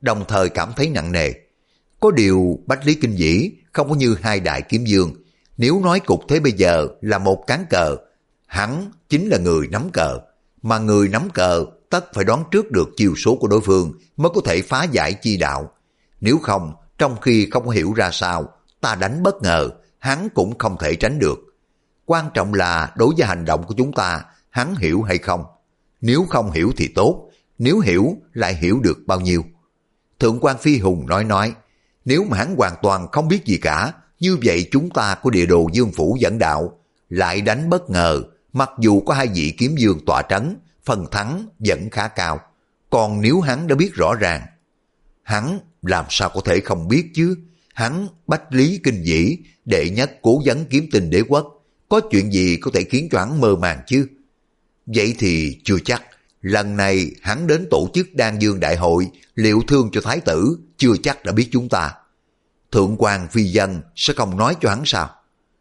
đồng thời cảm thấy nặng nề. Có điều Bách Lý Kinh Vĩ không có như hai đại kiếm vương. Nếu nói cục thế bây giờ là một cán cờ, hắn chính là người nắm cờ. Mà người nắm cờ tất phải đoán trước được chiêu số của đối phương mới có thể phá giải chi đạo. Nếu không, trong khi không hiểu ra sao, ta đánh bất ngờ, hắn cũng không thể tránh được. Quan trọng là đối với hành động của chúng ta, hắn hiểu hay không. Nếu không hiểu thì tốt, nếu hiểu lại hiểu được bao nhiêu. Thượng quan Phi Hùng nói nói, nếu mà hắn hoàn toàn không biết gì cả, như vậy chúng ta có địa đồ Dương Phủ dẫn đạo, lại đánh bất ngờ, mặc dù có hai vị kiếm vương tọa trấn, phần thắng vẫn khá cao. Còn nếu hắn đã biết rõ ràng, hắn làm sao có thể không biết chứ? Hắn Bách Lý Kinh Vĩ, đệ nhất cố vấn kiếm tinh đế quốc, có chuyện gì có thể khiến cho hắn mơ màng chứ? Vậy thì chưa chắc, lần này hắn đến tổ chức Đan Dương Đại hội, liệu thương cho thái tử, chưa chắc đã biết chúng ta. Thượng quan Phi Dân sẽ không nói cho hắn sao?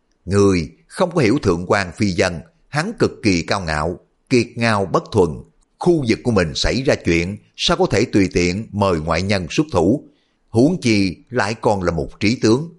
Người không có hiểu thượng quan Phi Dân, hắn cực kỳ cao ngạo, kiệt ngao bất thuần. Khu vực của mình xảy ra chuyện, sao có thể tùy tiện mời ngoại nhân xuất thủ, huống chi lại còn là một trí tướng.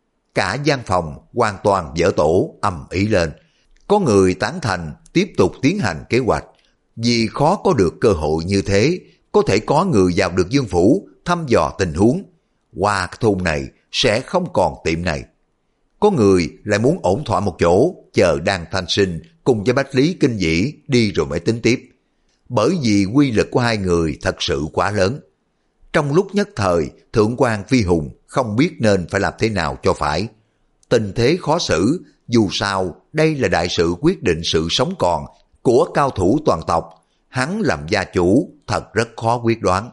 Cả gian phòng hoàn toàn vỡ tổ ầm ĩ lên. Có người tán thành tiếp tục tiến hành kế hoạch, vì khó có được cơ hội như thế, có thể có người vào được Dương Phủ thăm dò tình huống. Qua cái thôn này sẽ không còn tiệm này. Có người lại muốn ổn thỏa một chỗ, chờ Đan Thanh Sinh cùng với Bách Lý Kinh Vĩ đi rồi mới tính tiếp. Bởi vì quy lực của hai người thật sự quá lớn. Trong lúc nhất thời, Thượng quan Phi Hùng không biết nên phải làm thế nào cho phải. Tình thế khó xử, dù sao đây là đại sự quyết định sự sống còn của cao thủ toàn tộc. Hắn làm gia chủ thật rất khó quyết đoán.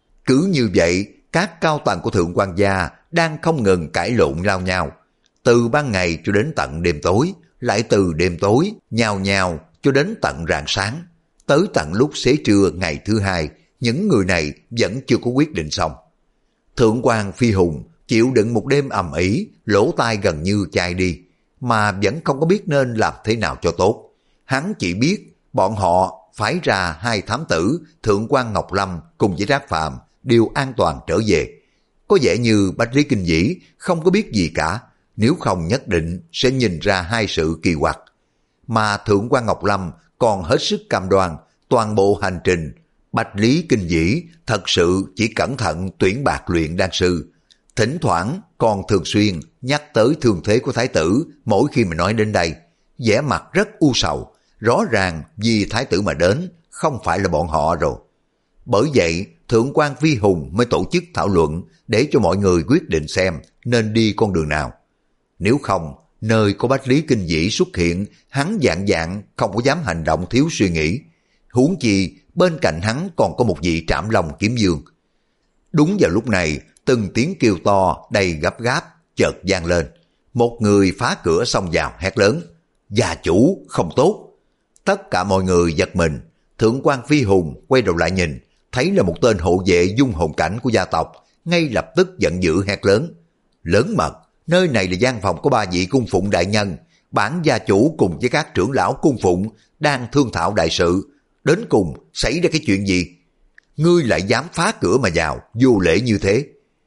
Cứ như vậy, các cao tầng của Thượng quan gia đang không ngừng cãi lộn lao nhau. Từ ban ngày cho đến tận đêm tối, lại từ đêm tối, nhào nhào cho đến tận rạng sáng. Tới tận lúc xế trưa ngày thứ hai, những người này vẫn chưa có quyết định xong. Thượng quan Phi Hùng chịu đựng một đêm ầm ĩ, lỗ tai gần như chai đi, mà vẫn không có biết nên làm thế nào cho tốt. Hắn chỉ biết bọn họ phái ra hai thám tử Thượng quan Ngọc Lâm cùng với Trác Phàm đều an toàn trở về. Có vẻ như Bách Lý Kinh Vĩ không có biết gì cả, nếu không nhất định sẽ nhìn ra hai sự kỳ quặc. Mà Thượng quan Ngọc Lâm còn hết sức cam đoan toàn bộ hành trình Bách Lý Kinh Vĩ thật sự chỉ cẩn thận tuyển bạc luyện đan sư. Thỉnh thoảng còn thường xuyên nhắc tới thương thế của thái tử mỗi khi mà nói đến đây, vẻ mặt rất u sầu, rõ ràng vì thái tử mà đến, không phải là bọn họ rồi. Bởi vậy Thượng quan Phi Hùng mới tổ chức thảo luận để cho mọi người quyết định xem nên đi con đường nào. Nếu không, nơi có Bách Lý Kinh Vĩ xuất hiện, hắn dạng dạng không có dám hành động thiếu suy nghĩ. Huống chi bên cạnh hắn còn có một vị Trảm Long kiếm vương. Đúng vào lúc này, từng tiếng kêu to đầy gấp gáp chợt vang lên. Một người phá cửa xông vào hét lớn: "Gia chủ, không tốt!" Tất cả mọi người giật mình. Thượng quan Phi Hùng quay đầu lại nhìn, thấy là một tên hộ vệ dung hồn cảnh của gia tộc, ngay lập tức giận dữ hét lớn: "Lớn mật, nơi này là gian phòng của ba vị cung phụng đại nhân, bản gia chủ cùng với các trưởng lão cung phụng đang thương thảo đại sự, đến cùng xảy ra cái chuyện gì? Ngươi lại dám phá cửa mà vào, vô lễ như thế!"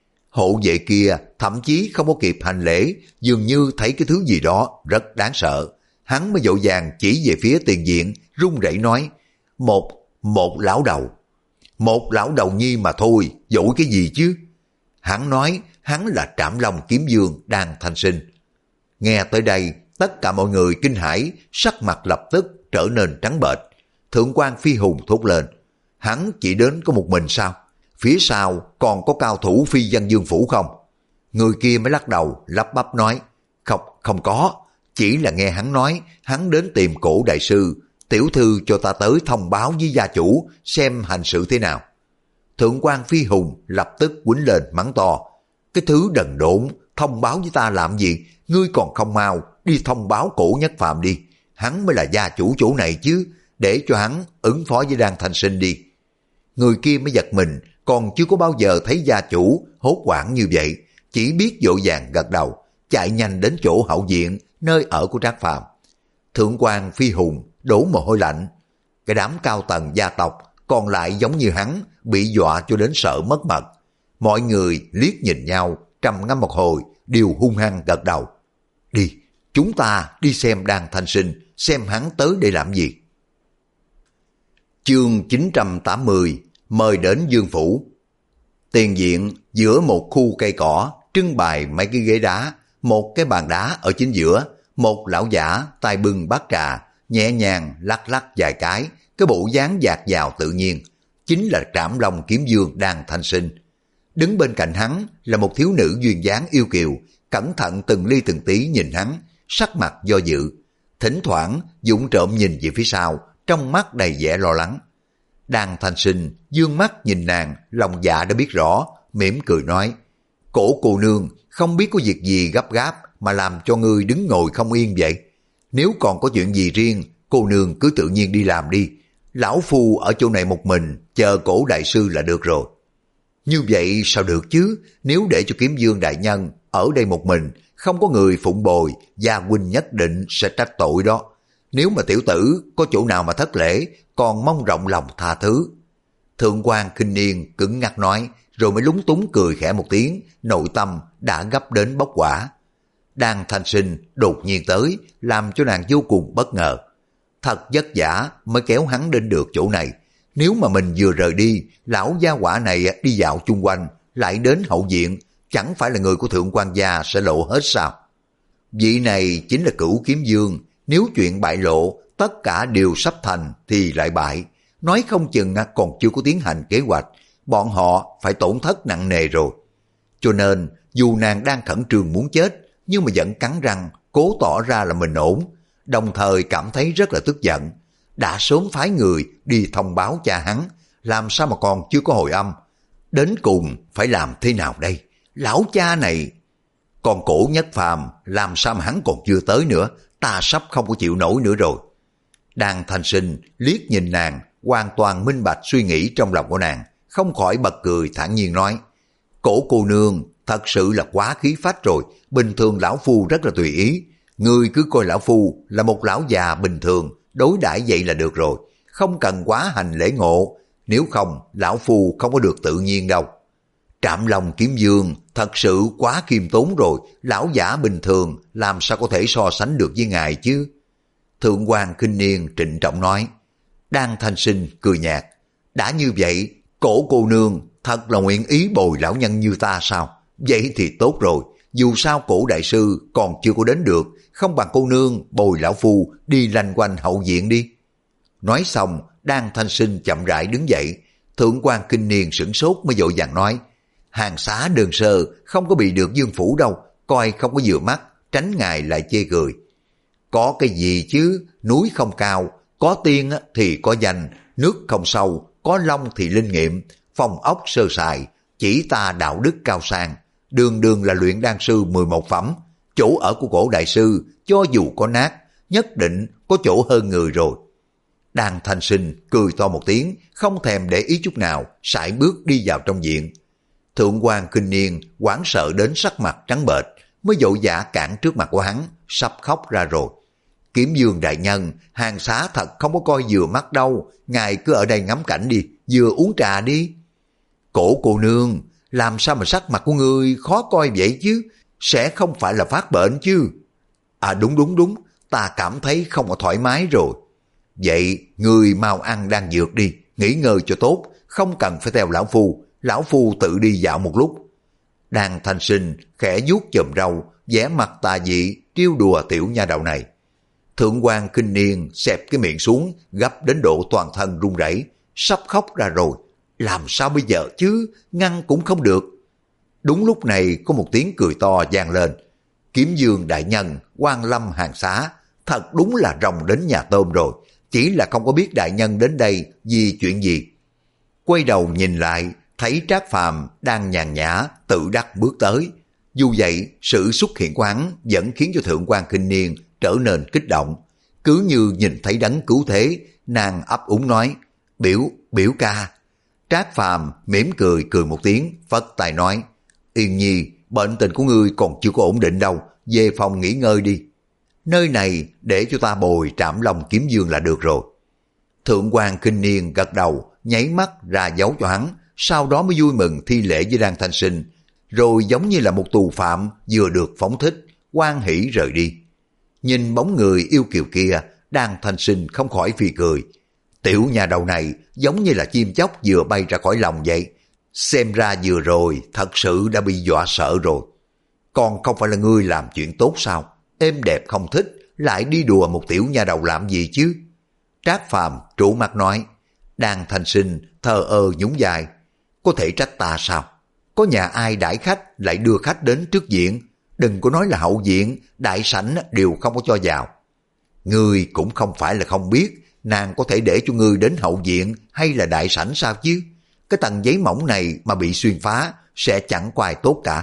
Hộ vệ kia thậm chí không có kịp hành lễ, dường như thấy cái thứ gì đó rất đáng sợ. Hắn mới vội vàng chỉ về phía tiền viện, run rẩy nói: Một, một lão đầu. Một lão đầu nhi mà thôi, dỗi cái gì chứ? Hắn nói hắn là Trảm Long kiếm vương Đan Thanh Sinh. Nghe tới đây, tất cả mọi người kinh hãi, sắc mặt lập tức trở nên trắng bệch. Thượng quan Phi Hùng thốt lên: Hắn chỉ đến có một mình sao? Phía sau còn có cao thủ Phi Dân Dương Phủ không? Người kia mới lắc đầu, lắp bắp nói: Không, không có. Chỉ là nghe hắn nói, hắn đến tìm Cổ đại sư, tiểu thư cho ta tới thông báo với gia chủ xem hành sự thế nào. Thượng quan Phi Hùng lập tức quýnh lên mắng to: Cái thứ đần độn, thông báo với ta làm gì? Ngươi còn không mau đi thông báo Cổ Nhất Phàm đi, hắn mới là gia chủ chỗ này chứ, để cho hắn ứng phó với Đan Thanh Sinh đi. Người kia mới giật mình, còn chưa có bao giờ thấy gia chủ hốt hoảng như vậy, chỉ biết vội vàng gật đầu, chạy nhanh đến chỗ hậu viện, nơi ở của Trác Phàm. Thượng quan Phi Hùng đổ mồ hôi lạnh. Cái đám cao tầng gia tộc còn lại giống như hắn, bị dọa cho đến sợ mất mật. Mọi người liếc nhìn nhau, trầm ngâm một hồi, đều hung hăng gật đầu. Đi, chúng ta đi xem Đan Thanh Sinh, xem hắn tới đây làm gì. Chương chín trăm tám mươi, mời đến Dương Phủ. Tiền viện giữa một khu cây cỏ, trưng bày mấy cái ghế đá, một cái bàn đá ở chính giữa, một lão giả tay bưng bát trà, nhẹ nhàng lắc lắc vài cái, cái bộ dáng dạt dào tự nhiên, chính là Trảm Long Kiếm Dương Đan Thanh Sinh. Đứng bên cạnh hắn là một thiếu nữ duyên dáng yêu kiều, cẩn thận từng ly từng tí nhìn hắn, sắc mặt do dự, thỉnh thoảng dũng trộm nhìn về phía sau, trong mắt đầy vẻ lo lắng. Đan Thanh Sinh dương mắt nhìn nàng, lòng dạ đã biết rõ, mỉm cười nói: Cổ cô nương, không biết có việc gì gấp gáp mà làm cho ngươi đứng ngồi không yên vậy? Nếu còn có chuyện gì riêng, cô nương cứ tự nhiên đi làm đi. Lão phu ở chỗ này một mình, chờ Cổ đại sư là được rồi. Như vậy sao được chứ? Nếu để cho Kiếm Dương đại nhân ở đây một mình, không có người phụng bồi, gia huynh nhất định sẽ trách tội đó. Nếu mà tiểu tử có chỗ nào mà thất lễ, còn mong rộng lòng tha thứ. Thượng quan Khinh Niên cứng ngắc nói, rồi mới lúng túng cười khẽ một tiếng, nội tâm đã gấp đến bốc hỏa. Đan Thanh Sinh đột nhiên tới, làm cho nàng vô cùng bất ngờ. Thật vất vả mới kéo hắn đến được chỗ này. Nếu mà mình vừa rời đi, lão gia hỏa này đi dạo chung quanh, lại đến hậu viện, chẳng phải là người của thượng quan gia sẽ lộ hết sao? Vị này chính là Cửu Kiếm Dương, nếu chuyện bại lộ, tất cả đều sắp thành thì lại bại. Nói không chừng còn chưa có tiến hành kế hoạch, bọn họ phải tổn thất nặng nề rồi. Cho nên, dù nàng đang khẩn trương muốn chết, nhưng mà vẫn cắn răng, cố tỏ ra là mình ổn, đồng thời cảm thấy rất là tức giận. Đã sớm phái người đi thông báo cha hắn, làm sao mà còn chưa có hồi âm? Đến cùng phải làm thế nào đây? Lão cha này, còn Cổ Nhất Phàm làm sao mà hắn còn chưa tới nữa, ta sắp không có chịu nổi nữa rồi. Đan Thanh Sinh liếc nhìn nàng, hoàn toàn minh bạch suy nghĩ trong lòng của nàng, không khỏi bật cười thản nhiên nói: Cổ cô nương thật sự là quá khí phách rồi, bình thường lão phu rất là tùy ý, ngươi cứ coi lão phu là một lão già bình thường, đối đãi vậy là được rồi, không cần quá hành lễ ngộ, nếu không lão phu không có được tự nhiên đâu. Trảm Long Kiếm Dương thật sự quá khiêm tốn rồi, lão giả bình thường làm sao có thể so sánh được với ngài chứ? Thượng quan Khinh Niên trịnh trọng nói. Đan Thanh Sinh cười nhạt, đã như vậy, Cổ cô nương thật là nguyện ý bồi lão nhân như ta sao? Vậy thì tốt rồi, dù sao Cổ đại sư còn chưa có đến được, không bằng cô nương bồi lão phu đi lanh quanh hậu viện đi. Nói xong, Đan Thanh Sinh chậm rãi đứng dậy. Thượng quan Khinh Niên sửng sốt mới vội vàng nói: hàng xá đơn sơ, không có bị được Dương phủ đâu, coi không có vừa mắt, tránh ngài lại chê cười. Có cái gì chứ, núi không cao, có tiên thì có danh, nước không sâu, có long thì linh nghiệm, phòng ốc sơ sài, chỉ ta đạo đức cao sang, đường đường là luyện đan sư mười một phẩm, chỗ ở của Cổ đại sư, cho dù có nát, nhất định có chỗ hơn người rồi. Đan Thanh Sinh cười to một tiếng, không thèm để ý chút nào, sải bước đi vào trong viện. Thượng quan Khinh Niên hoảng sợ đến sắc mặt trắng bệch, mới vội vã cản trước mặt của hắn, sắp khóc ra rồi. Kiếm Dương đại nhân, hàng xá thật không có coi vừa mắt đâu, ngài cứ ở đây ngắm cảnh đi, vừa uống trà đi. Cổ cô nương, làm sao mà sắc mặt của ngươi khó coi vậy chứ, sẽ không phải là phát bệnh chứ? À đúng đúng đúng, ta cảm thấy không có thoải mái rồi. Vậy ngươi mau ăn đan dược đi, nghỉ ngơi cho tốt, không cần phải theo lão phu, lão phu tự đi dạo một lúc. Đan Thanh Sinh khẽ vuốt chòm râu, vẻ mặt tà dị, trêu đùa tiểu nha đầu này. Thượng quan Khinh Niên xẹp cái miệng xuống, gấp đến độ toàn thân run rẩy, sắp khóc ra rồi. Làm sao bây giờ chứ, ngăn cũng không được. Đúng lúc này có một tiếng cười to vang lên. Kiếm Dương đại nhân, Quan Lâm hàng xá, thật đúng là rồng đến nhà tôm rồi, chỉ là không có biết đại nhân đến đây vì chuyện gì. Quay đầu nhìn lại, thấy Trác Phàm đang nhàn nhã tự đắc bước tới. Dù vậy, sự xuất hiện của hắn vẫn khiến cho Thượng quan Khinh Niên trở nên kích động. Cứ như nhìn thấy đấng cứu thế, nàng ấp úng nói: Biểu, biểu ca. Trác Phàm mỉm cười cười một tiếng, phất tay nói: Yên nhi, bệnh tình của ngươi còn chưa có ổn định đâu, về phòng nghỉ ngơi đi. Nơi này để cho ta bồi Trảm Long Kiếm Dương là được rồi. Thượng quan Khinh Niên gật đầu, nháy mắt ra dấu cho hắn, sau đó mới vui mừng thi lễ với Đan Thanh Sinh, rồi giống như là một tù phạm vừa được phóng thích, hoan hỉ rời đi. Nhìn bóng người yêu kiều kia, Đan Thanh Sinh không khỏi phì cười. Tiểu nhà đầu này giống như là chim chóc vừa bay ra khỏi lòng vậy. Xem ra vừa rồi thật sự đã bị dọa sợ rồi. Còn không phải là ngươi làm chuyện tốt sao? Êm đẹp không thích, lại đi đùa một tiểu nha đầu làm gì chứ? Trác Phàm trụ mặt nói. Đan Thanh Sinh thờ ơ nhún vai. Có thể trách ta sao? Có nhà ai đãi khách lại đưa khách đến trước viện, đừng có nói là hậu viện, đại sảnh đều không có cho vào. Ngươi cũng không phải là không biết nàng có thể để cho ngươi đến hậu viện hay là đại sảnh sao chứ? Cái tầng giấy mỏng này mà bị xuyên phá sẽ chẳng có ai tốt cả.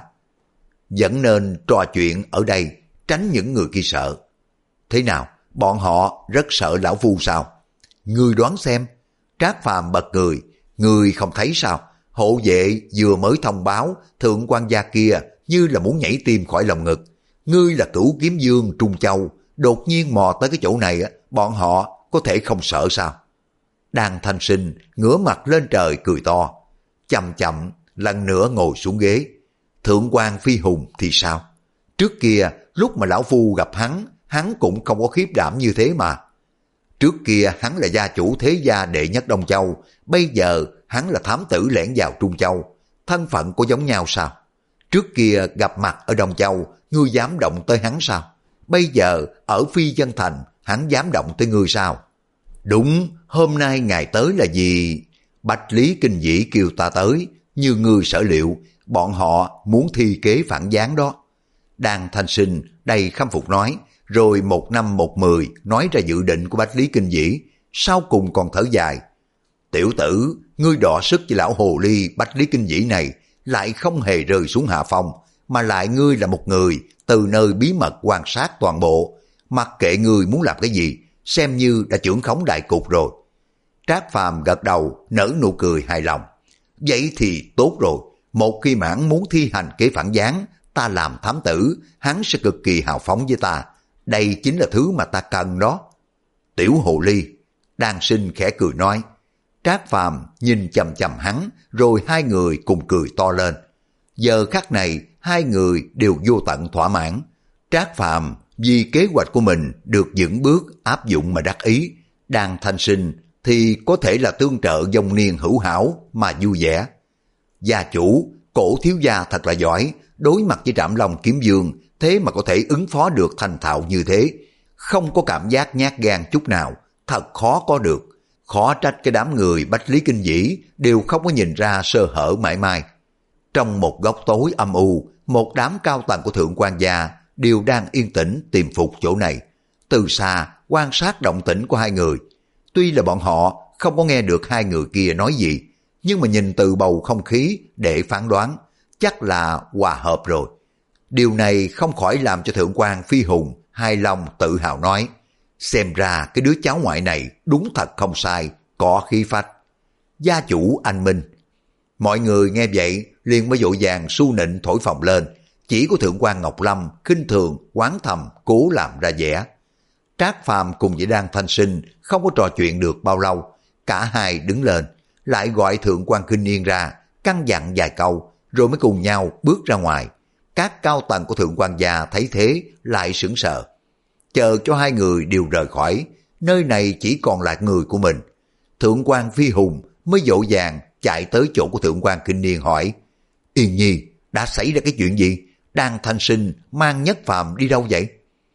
Vẫn nên trò chuyện ở đây, tránh những người kia sợ. Thế nào, bọn họ rất sợ lão phu sao? Ngươi đoán xem. Trác Phàm bật cười. Ngươi không thấy sao? Hộ vệ vừa mới thông báo thượng quan gia kia như là muốn nhảy tim khỏi lòng ngực. Ngươi là Cửu Kiếm Dương Trung Châu, đột nhiên mò tới cái chỗ này, bọn họ có thể không sợ sao? Đan Thanh Sinh ngửa mặt lên trời cười to, chậm chậm lần nữa ngồi xuống ghế. Thượng quan Phi Hùng thì sao? Trước kia lúc mà lão phu gặp hắn, hắn cũng không có khiếp đảm như thế mà. Trước kia hắn là gia chủ thế gia đệ nhất Đông Châu, bây giờ hắn là thám tử lẻn vào Trung Châu, thân phận có giống nhau sao? Trước kia gặp mặt ở Đông Châu, ngươi dám động tới hắn sao? Bây giờ ở Phi Dân Thành, hắn dám động tới ngươi sao? Đúng, hôm nay ngài tới là gì? Bạch Lý Kinh Dĩ kêu ta tới, như ngươi sở liệu, bọn họ muốn thi kế phản gián đó. Đan Thanh Sinh đầy khâm phục nói, rồi một năm một mười nói ra dự định của Bạch Lý Kinh Dĩ, sau cùng còn thở dài. Tiểu tử, ngươi đọ sức với lão hồ ly Bạch Lý Kinh Dĩ này, lại không hề rơi xuống hạ phong, mà lại ngươi là một người từ nơi bí mật quan sát toàn bộ, mặc kệ ngươi muốn làm cái gì, xem như đã trưởng khống đại cục rồi. Trác Phàm gật đầu, nở nụ cười hài lòng. Vậy thì tốt rồi, một khi mãn muốn thi hành kế phản gián, ta làm thám tử, hắn sẽ cực kỳ hào phóng với ta. Đây chính là thứ mà ta cần đó. Tiểu hồ ly, Đan Sinh khẽ cười nói. Trác Phàm nhìn chầm chầm hắn, rồi hai người cùng cười to lên. Giờ khắc này, hai người đều vô tận thỏa mãn. Trác Phàm vì kế hoạch của mình được vững bước áp dụng mà đắc ý. Đan Thanh Sinh thì có thể là tương trợ dòng niên hữu hảo mà vui vẻ. Gia chủ, Cổ thiếu gia thật là giỏi, đối mặt với Trảm Long Kiếm Dương, thế mà có thể ứng phó được thành thạo như thế. Không có cảm giác nhát gan chút nào, thật khó có được. Khó trách cái đám người Bách Lý Kinh Dĩ đều không có nhìn ra sơ hở mãi mai. Trong một góc tối âm u, một đám cao tầng của Thượng quan gia đều đang yên tĩnh tìm phục chỗ này. Từ xa quan sát động tĩnh của hai người. Tuy là bọn họ không có nghe được hai người kia nói gì, nhưng mà nhìn từ bầu không khí để phán đoán, chắc là hòa hợp rồi. Điều này không khỏi làm cho Thượng quan Phi Hùng hài lòng tự hào nói, xem ra cái đứa cháu ngoại này đúng thật không sai, có khí phách. Gia chủ anh Minh. Mọi người nghe vậy liền mới vội vàng su nịnh thổi phồng lên, chỉ có Thượng quan Ngọc Lâm khinh thường oán thầm cố làm ra vẻ. Trác Phàm cùng với Đan Thanh Sinh không có trò chuyện được bao lâu, cả hai đứng lên, lại gọi Thượng quan Kinh Niên ra, căn dặn vài câu, rồi mới cùng nhau bước ra ngoài. Các cao tầng của Thượng quan gia thấy thế lại sững sờ. Chờ cho hai người đều rời khỏi, nơi này chỉ còn lại người của mình. Thượng quan Phi Hùng mới vội vàng chạy tới chỗ của Thượng quan Kinh Niên hỏi, Yên Nhi, đã xảy ra cái chuyện gì? Đan Thanh Sinh mang Nhất Phàm đi đâu vậy?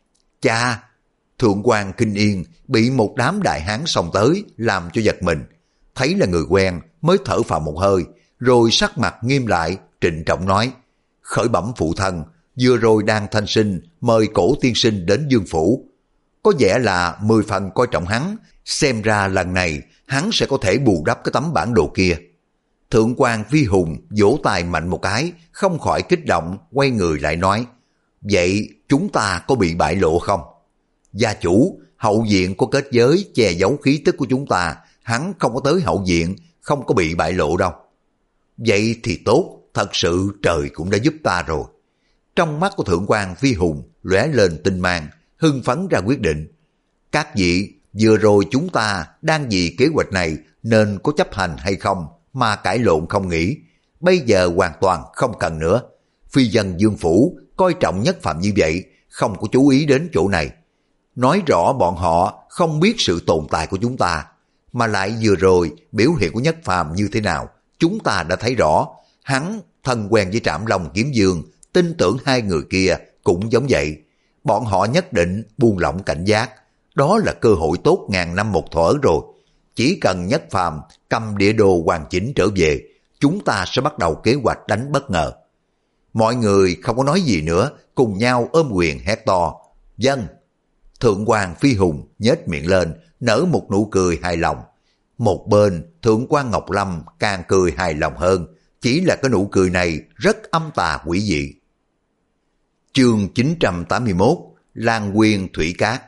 Cha! Thượng quan Kinh Yên bị một đám đại hán xông tới làm cho giật mình. Thấy là người quen mới thở phào một hơi, rồi sắc mặt nghiêm lại, trịnh trọng nói, khởi bẩm phụ thân, vừa rồi Đan Thanh Sinh mời Cổ tiên sinh đến Dương phủ. Có vẻ là mười phần coi trọng hắn, xem ra lần này hắn sẽ có thể bù đắp cái tấm bản đồ kia. Thượng quan Phi Hùng vỗ tay mạnh một cái, không khỏi kích động, quay người lại nói, vậy chúng ta có bị bại lộ không? Gia chủ, hậu viện có kết giới che giấu khí tức của chúng ta, hắn không có tới hậu viện, không có bị bại lộ đâu. Vậy thì tốt, thật sự trời cũng đã giúp ta rồi. Trong mắt của Thượng quan Phi Hùng lóe lên tinh mang, hưng phấn ra quyết định. Các vị, vừa rồi chúng ta đang vì kế hoạch này nên có chấp hành hay không, mà cãi lộn không nghĩ. Bây giờ hoàn toàn không cần nữa. Phi dân Dương Phủ coi trọng Nhất Phàm như vậy, không có chú ý đến chỗ này. Nói rõ bọn họ không biết sự tồn tại của chúng ta, mà lại vừa rồi biểu hiện của Nhất Phàm như thế nào, chúng ta đã thấy rõ. Hắn thân quen với Trảm Long Kiếm Dương, tin tưởng hai người kia cũng giống vậy. Bọn họ nhất định buông lỏng cảnh giác. Đó là cơ hội tốt ngàn năm một thuở rồi. Chỉ cần Nhất Phàm cầm địa đồ hoàn chỉnh trở về, chúng ta sẽ bắt đầu kế hoạch đánh bất ngờ. Mọi người không có nói gì nữa, cùng nhau ôm quyền hét to. Dân! Thượng quan Phi Hùng nhếch miệng lên, nở một nụ cười hài lòng. Một bên, Thượng quan Ngọc Lâm càng cười hài lòng hơn. Chỉ là cái nụ cười này rất âm tà quỷ dị. Chương chín trăm tám mươi mốt, Lan Quyên Thủy Cát.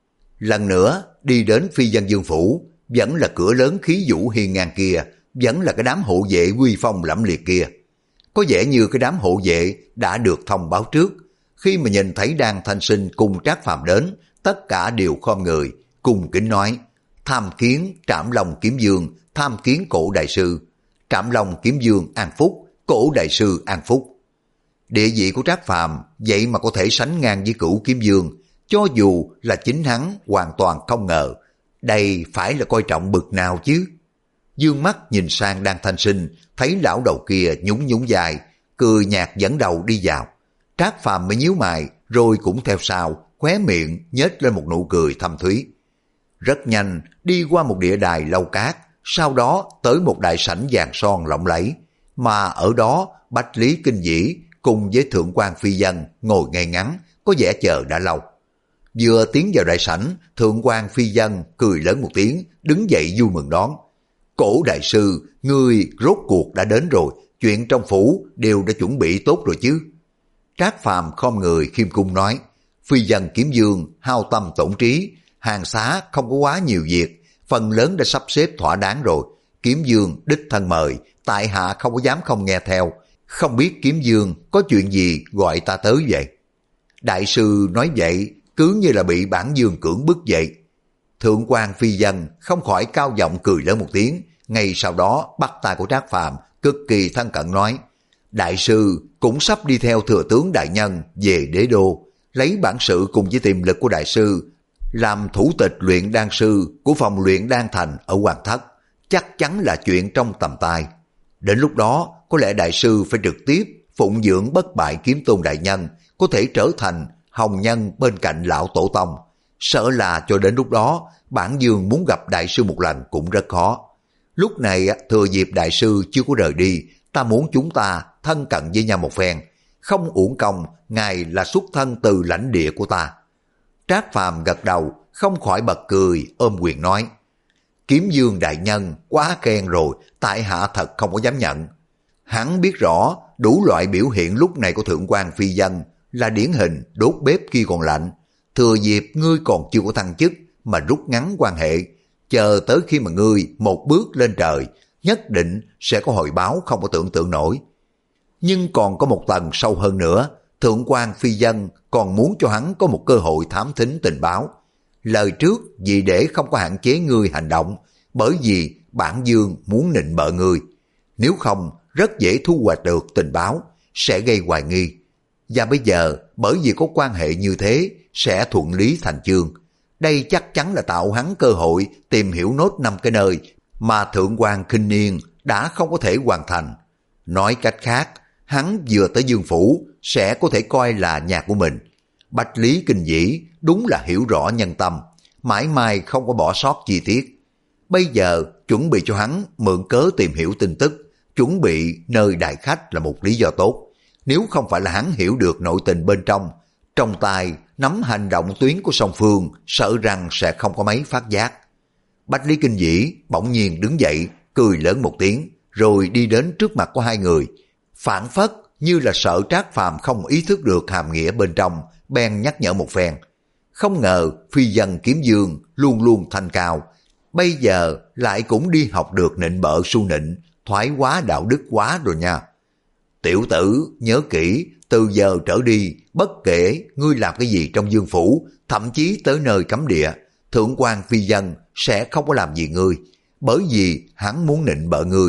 Lần nữa đi đến Phi dân Dương Phủ, vẫn là cửa lớn khí vũ hiên ngang kia, vẫn là cái đám hộ vệ uy phong lẫm liệt kia. Có vẻ như cái đám hộ vệ đã được thông báo trước. Khi mà nhìn thấy Đan Thanh Sinh cùng Trác Phàm đến, tất cả đều khom người, cùng kính nói: tham kiến Trảm Long Kiếm Dương, tham kiến Cổ đại sư. Trảm Long Kiếm Dương an phúc, Cổ đại sư an phúc. Địa vị của Trác Phàm vậy mà có thể sánh ngang với Cửu Kiếm Dương, cho dù là chính hắn hoàn toàn không ngờ. Đây phải là coi trọng bực nào chứ. Dương mắt nhìn sang Đan Thanh Sinh, thấy lão đầu kia nhún nhún dài, cười nhạt dẫn đầu đi vào. Trác Phàm mới nhíu mày, rồi cũng theo sau, khóe miệng nhếch lên một nụ cười thâm thúy. Rất nhanh đi qua một địa đài lâu cát, sau đó tới một đại sảnh vàng son lộng lẫy, mà ở đó Bách Lý Kinh Dĩ cùng với Thượng quan Phi Dân ngồi ngay ngắn, có vẻ chờ đã lâu. Vừa tiến vào đại sảnh, Thượng quan Phi Dân cười lớn một tiếng, đứng dậy vui mừng đón. Cổ đại sư, ngươi rốt cuộc đã đến rồi, chuyện trong phủ đều đã chuẩn bị tốt rồi chứ? Trác Phàm khom người khiêm cung nói. Phi dân Kiếm Dương hao tâm tổn trí, hàng xá không có quá nhiều việc, phần lớn đã sắp xếp thỏa đáng rồi. Kiếm Dương đích thân mời, tại hạ không có dám không nghe theo. Không biết Kiếm Dương có chuyện gì gọi ta tới vậy? Đại sư nói vậy cứ như là bị bản Dương cưỡng bức vậy. Thượng quan Phi Dân không khỏi cao giọng cười lớn một tiếng, ngay sau đó bắt tay của Trác Phàm cực kỳ thân cận nói: đại sư cũng sắp đi theo thừa tướng đại nhân về đế đô, lấy bản sự cùng với tiềm lực của đại sư làm thủ tịch luyện đan sư của phòng luyện đan thành ở Hoàng Thất, chắc chắn là chuyện trong tầm tay. Đến lúc đó có lẽ đại sư phải trực tiếp phụng dưỡng bất bại Kiếm Tôn đại nhân, có thể trở thành hồng nhân bên cạnh lão tổ tông. Sợ là cho đến lúc đó bản Dương muốn gặp đại sư một lần cũng rất khó. Lúc này thừa dịp đại sư chưa có rời đi, ta muốn chúng ta thân cận với nhau một phen, không uổng công ngài là xuất thân từ lãnh địa của ta. Trác Phàm gật đầu, không khỏi bật cười, ôm quyền nói: Kiếm Dương đại nhân quá khen rồi, tại hạ thật không có dám nhận. Hắn biết rõ đủ loại biểu hiện lúc này của Thượng quan Phi Dân là điển hình đốt bếp khi còn lạnh. Thừa dịp ngươi còn chưa có thăng chức mà rút ngắn quan hệ, chờ tới khi mà ngươi một bước lên trời, nhất định sẽ có hồi báo không có tưởng tượng nổi. Nhưng còn có một tầng sâu hơn nữa, Thượng quan Phi Dân còn muốn cho hắn có một cơ hội thám thính tình báo. Lời trước vì để không có hạn chế ngươi hành động, bởi vì bản Dương muốn nịnh bợ ngươi. Nếu không, rất dễ thu hoạch được tình báo, sẽ gây hoài nghi. Và bây giờ, bởi vì có quan hệ như thế, sẽ thuận lý thành chương. Đây chắc chắn là tạo hắn cơ hội tìm hiểu nốt năm cái nơi mà Thượng quan Khinh Niên đã không có thể hoàn thành. Nói cách khác, hắn vừa tới Dương Phủ sẽ có thể coi là nhà của mình. Bách Lý Kinh Dĩ đúng là hiểu rõ nhân tâm, mãi mai không có bỏ sót chi tiết. Bây giờ chuẩn bị cho hắn mượn cớ tìm hiểu tin tức, chuẩn bị nơi đại khách là một lý do tốt. Nếu không phải là hắn hiểu được nội tình bên trong, trong tay nắm hành động tuyến của song phương, sợ rằng sẽ không có mấy phát giác. Bách Lý Kinh Dĩ bỗng nhiên đứng dậy, cười lớn một tiếng, rồi đi đến trước mặt của hai người. Phản phất như là sợ Trác Phàm không ý thức được hàm nghĩa bên trong, bèn nhắc nhở một phen. Không ngờ Phi Dân Kiếm Dương luôn luôn thanh cao, bây giờ lại cũng đi học được nịnh bợ su nịnh, thoái hóa đạo đức quá rồi nha. Tiểu tử, nhớ kỹ, từ giờ trở đi, bất kể ngươi làm cái gì trong Dương Phủ, thậm chí tới nơi cấm địa, Thượng quan Phi Dân sẽ không có làm gì ngươi, bởi vì hắn muốn nịnh bợ ngươi,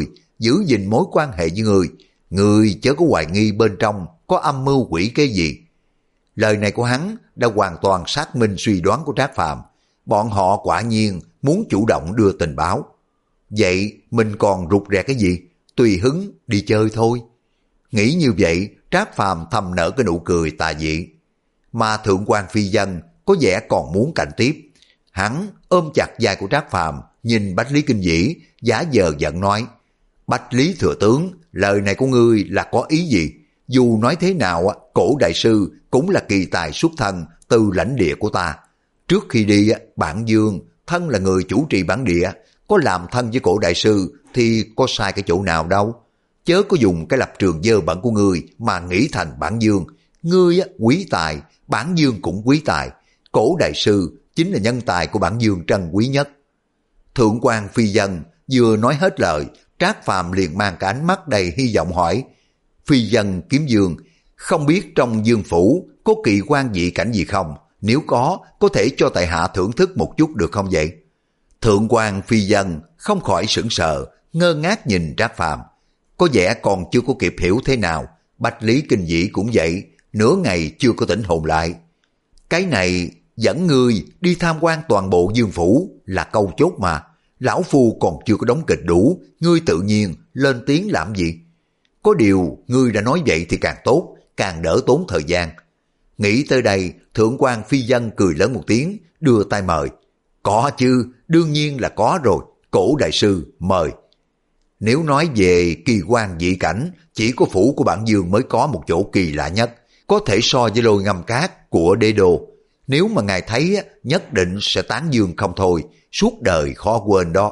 giữ gìn mối quan hệ với người. Người chớ có hoài nghi bên trong có âm mưu quỷ kế gì. Lời này của hắn đã hoàn toàn xác minh suy đoán của Trác Phàm. Bọn họ quả nhiên muốn chủ động đưa tình báo. Vậy mình còn rụt rè cái gì? Tùy hứng đi chơi thôi. Nghĩ như vậy, Trác Phàm thầm nở cái nụ cười tà dị. Mà Thượng quan Phi Dân có vẻ còn muốn cạnh tiếp. Hắn ôm chặt vai của Trác Phàm, nhìn Bách Lý Kinh Vĩ, giả vờ giận nói: Bách Lý thừa tướng, lời này của ngươi là có ý gì? Dù nói thế nào, Cổ đại sư cũng là kỳ tài xuất thân từ lãnh địa của ta. Trước khi đi, bản Dương thân là người chủ trì bản địa, có làm thân với Cổ đại sư thì có sai cái chỗ nào đâu. Chớ có dùng cái lập trường dơ bẩn của ngươi mà nghĩ thành bản Dương. Ngươi quý tài, bản Dương cũng quý tài. Cổ đại sư chính là nhân tài của bản Dương trân quý nhất. Thượng quan Phi Dân vừa nói hết lời, Trác Phàm liền mang cái ánh mắt đầy hy vọng hỏi: Phi Dân kiếm Dương, không biết trong Dương phủ có kỳ quan dị cảnh gì không? Nếu có, có thể cho tại hạ thưởng thức một chút được không vậy? Thượng quan Phi Dân không khỏi sững sờ, ngơ ngác nhìn Trác Phàm. Có vẻ còn chưa có kịp hiểu thế nào. Bách Lý Kinh Vĩ cũng vậy, nửa ngày chưa có tỉnh hồn lại. Cái này dẫn ngươi đi tham quan toàn bộ Dương phủ là câu chốt mà. Lão phu còn chưa có đóng kịch đủ, ngươi tự nhiên lên tiếng làm gì? Có điều ngươi đã nói vậy thì càng tốt, càng đỡ tốn thời gian. Nghĩ tới đây, Thượng quan Phi Dân cười lớn một tiếng, đưa tay mời. Có chứ, đương nhiên là có rồi, Cổ đại sư mời. Nếu nói về kỳ quan dị cảnh, chỉ có phủ của bản Dương mới có một chỗ kỳ lạ nhất, có thể so với lôi ngâm cát của đế đô. Nếu mà ngài thấy, nhất định sẽ tán dương không thôi, suốt đời khó quên đó.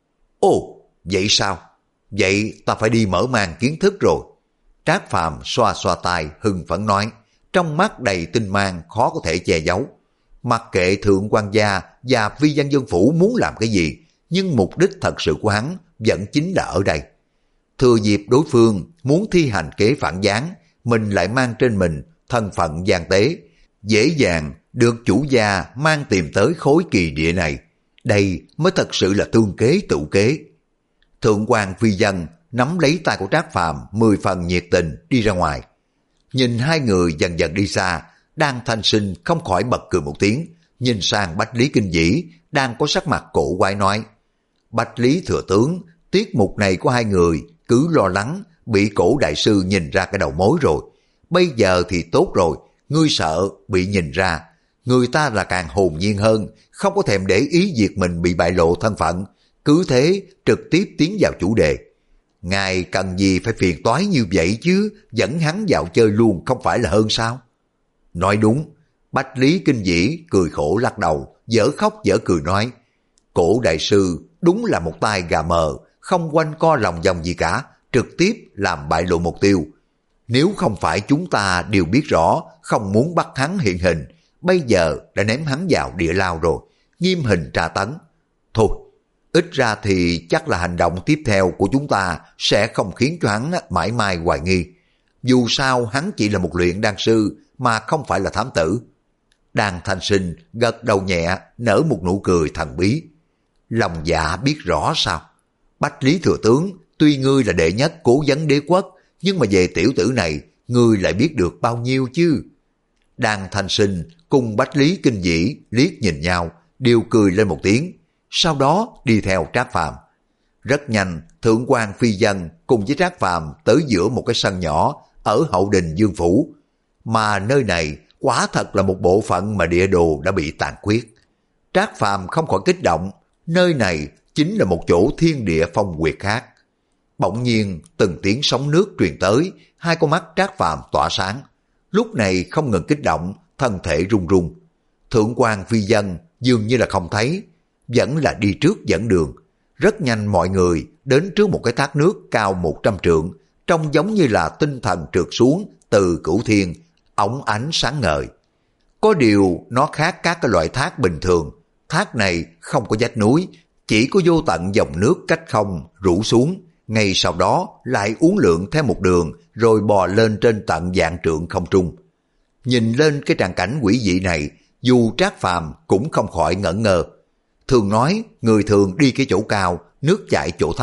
Ồ, vậy sao? Vậy ta phải đi mở mang kiến thức rồi. Trác Phàm xoa xoa tay hưng phấn nói, trong mắt đầy tinh mang khó có thể che giấu. Mặc kệ Thượng quan gia và Phi Dân Dân phủ muốn làm cái gì, nhưng mục đích thật sự của hắn vẫn chính là ở đây. Thừa dịp đối phương muốn thi hành kế phản gián, mình lại mang trên mình thân phận gian tế, dễ dàng được chủ gia mang tìm tới khối kỳ địa này. Đây mới thật sự là tương kế tự kế. Thượng quan Phi Dân nắm lấy tay của Trác Phàm, mười phần nhiệt tình đi ra ngoài. Nhìn hai người dần dần đi xa, Đan Thanh Sinh không khỏi bật cười một tiếng, nhìn sang Bách Lý Kinh Vĩ đang có sắc mặt cổ quái nói: Bách Lý thừa tướng, tiết mục này của hai người cứ lo lắng bị Cổ đại sư nhìn ra cái đầu mối rồi. Bây giờ thì tốt rồi, ngươi sợ bị nhìn ra, người ta là càng hồn nhiên hơn, không có thèm để ý việc mình bị bại lộ thân phận, cứ thế trực tiếp tiến vào chủ đề. Ngài cần gì phải phiền toái như vậy chứ, dẫn hắn vào chơi luôn không phải là hơn sao? Nói đúng. Bách Lý Kinh Vĩ cười khổ lắc đầu, dở khóc dở cười nói: Cổ đại sư đúng là một tai gà mờ, không quanh co lòng vòng gì cả, trực tiếp làm bại lộ mục tiêu. Nếu không phải chúng ta đều biết rõ không muốn bắt hắn hiện hình, bây giờ đã ném hắn vào địa lao rồi, nghiêm hình tra tấn. Thôi, ít ra thì chắc là hành động tiếp theo của chúng ta sẽ không khiến cho hắn mãi mãi hoài nghi. Dù sao hắn chỉ là một luyện đan sư mà không phải là thám tử. Đan Thanh Sinh gật đầu nhẹ, nở một nụ cười thần bí. Lòng dạ biết rõ sao? Bách Lý thừa tướng, tuy ngươi là đệ nhất cố vấn đế quốc, nhưng mà về tiểu tử này, ngươi lại biết được bao nhiêu chứ? Đan Thanh Sinh cùng Bách Lý Kinh Vĩ liếc nhìn nhau, đều cười lên một tiếng, sau đó đi theo Trác Phàm. Rất nhanh, Thượng quan Phi Dân cùng với Trác Phàm tới giữa một cái sân nhỏ ở hậu đình Dương phủ, mà nơi này quả thật là một bộ phận mà địa đồ đã bị tàn khuyết. Trác Phàm không khỏi kích động, nơi này chính là một chỗ thiên địa phong quyệt khác. Bỗng nhiên từng tiếng sóng nước truyền tới, hai con mắt Trác Phàm tỏa sáng, lúc này không ngừng kích động, thân thể run run. Thượng quan Phi Dân dường như là không thấy, vẫn là đi trước dẫn đường. Rất nhanh mọi người đến trước một cái thác nước cao một trăm trượng, trông giống như là tinh thần trượt xuống từ cửu thiên, óng ánh sáng ngời. Có điều nó khác các cái loại thác bình thường, thác này không có vách núi, chỉ có vô tận dòng nước cách không rủ xuống, ngay sau đó lại uốn lượn theo một đường rồi bò lên trên tận vạn trượng không trung. Nhìn lên cái tràng cảnh quỷ dị này, dù Trác Phàm cũng không khỏi ngẩn ngơ. Thường nói người thường đi cái chỗ cao, nước chảy chỗ thấp,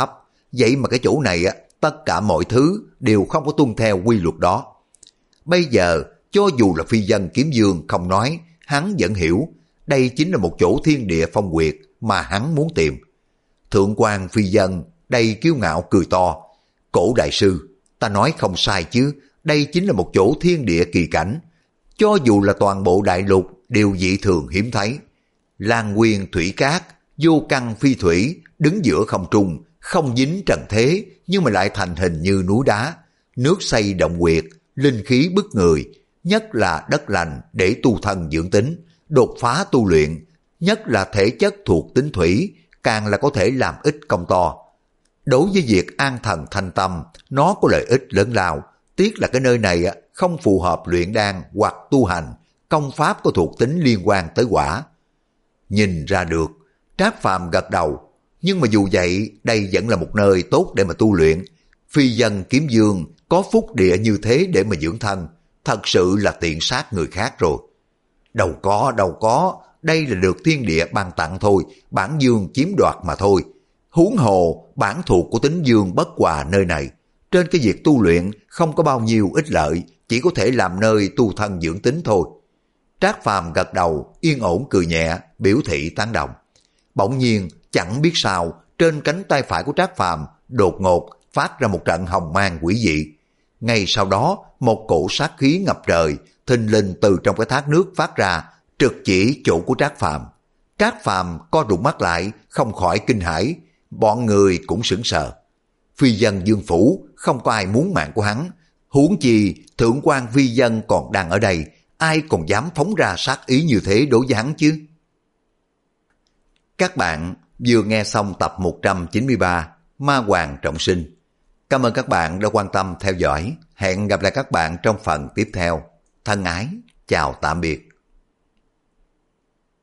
vậy mà cái chỗ này á, tất cả mọi thứ đều không có tuân theo quy luật đó. Bây giờ, cho dù là phi dân kiếm dương không nói, hắn vẫn hiểu, đây chính là một chỗ thiên địa phong quyệt mà hắn muốn tìm. Thượng quan phi dân, đây kiêu ngạo cười to. Cổ đại sư, ta nói không sai chứ, đây chính là một chỗ thiên địa kỳ cảnh. Cho dù là toàn bộ đại lục đều dị thường hiếm thấy. Lan nguyên thủy cát, vô căn phi thủy, đứng giữa không trung, không dính trần thế, nhưng mà lại thành hình như núi đá. Nước xây động quyệt, linh khí bức người, nhất là đất lành để tu thân dưỡng tính, đột phá tu luyện, nhất là thể chất thuộc tính thủy, càng là có thể làm ích công to. Đối với việc an thần thanh tâm, nó có lợi ích lớn lao, tiếc là cái nơi này không phù hợp luyện đan hoặc tu hành, công pháp có thuộc tính liên quan tới quả. Nhìn ra được, Trác Phàm gật đầu, nhưng mà dù vậy, đây vẫn là một nơi tốt để mà tu luyện. Phi dân kiếm dương có phúc địa như thế để mà dưỡng thân, thật sự là tiện sát người khác rồi. Đâu có, đâu có, đây là được thiên địa ban tặng thôi, bản dương chiếm đoạt mà thôi. Huống hồ, bản thuộc của tính dương bất hòa nơi này. Trên cái việc tu luyện không có bao nhiêu ích lợi, chỉ có thể làm nơi tu thân dưỡng tính thôi. Trác Phàm gật đầu, yên ổn cười nhẹ, biểu thị tán đồng. Bỗng nhiên, chẳng biết sao, trên cánh tay phải của Trác Phàm đột ngột phát ra một trận hồng mang quỷ dị. Ngay sau đó, một cổ sát khí ngập trời, thình lình từ trong cái thác nước phát ra, trực chỉ chỗ của Trác Phàm. Trác Phàm co rụt mắt lại, không khỏi kinh hãi, bọn người cũng sững sờ. Phi dân Dương Phủ không có ai muốn mạng của hắn, huống chi thượng quan phi dân còn đang ở đây, ai còn dám phóng ra sát ý như thế đối với hắn chứ? Các bạn vừa nghe xong tập một trăm chín mươi ba Ma Hoàng Trọng Sinh. Cảm ơn các bạn đã quan tâm theo dõi. Hẹn gặp lại các bạn trong phần tiếp theo. Thân ái, chào tạm biệt.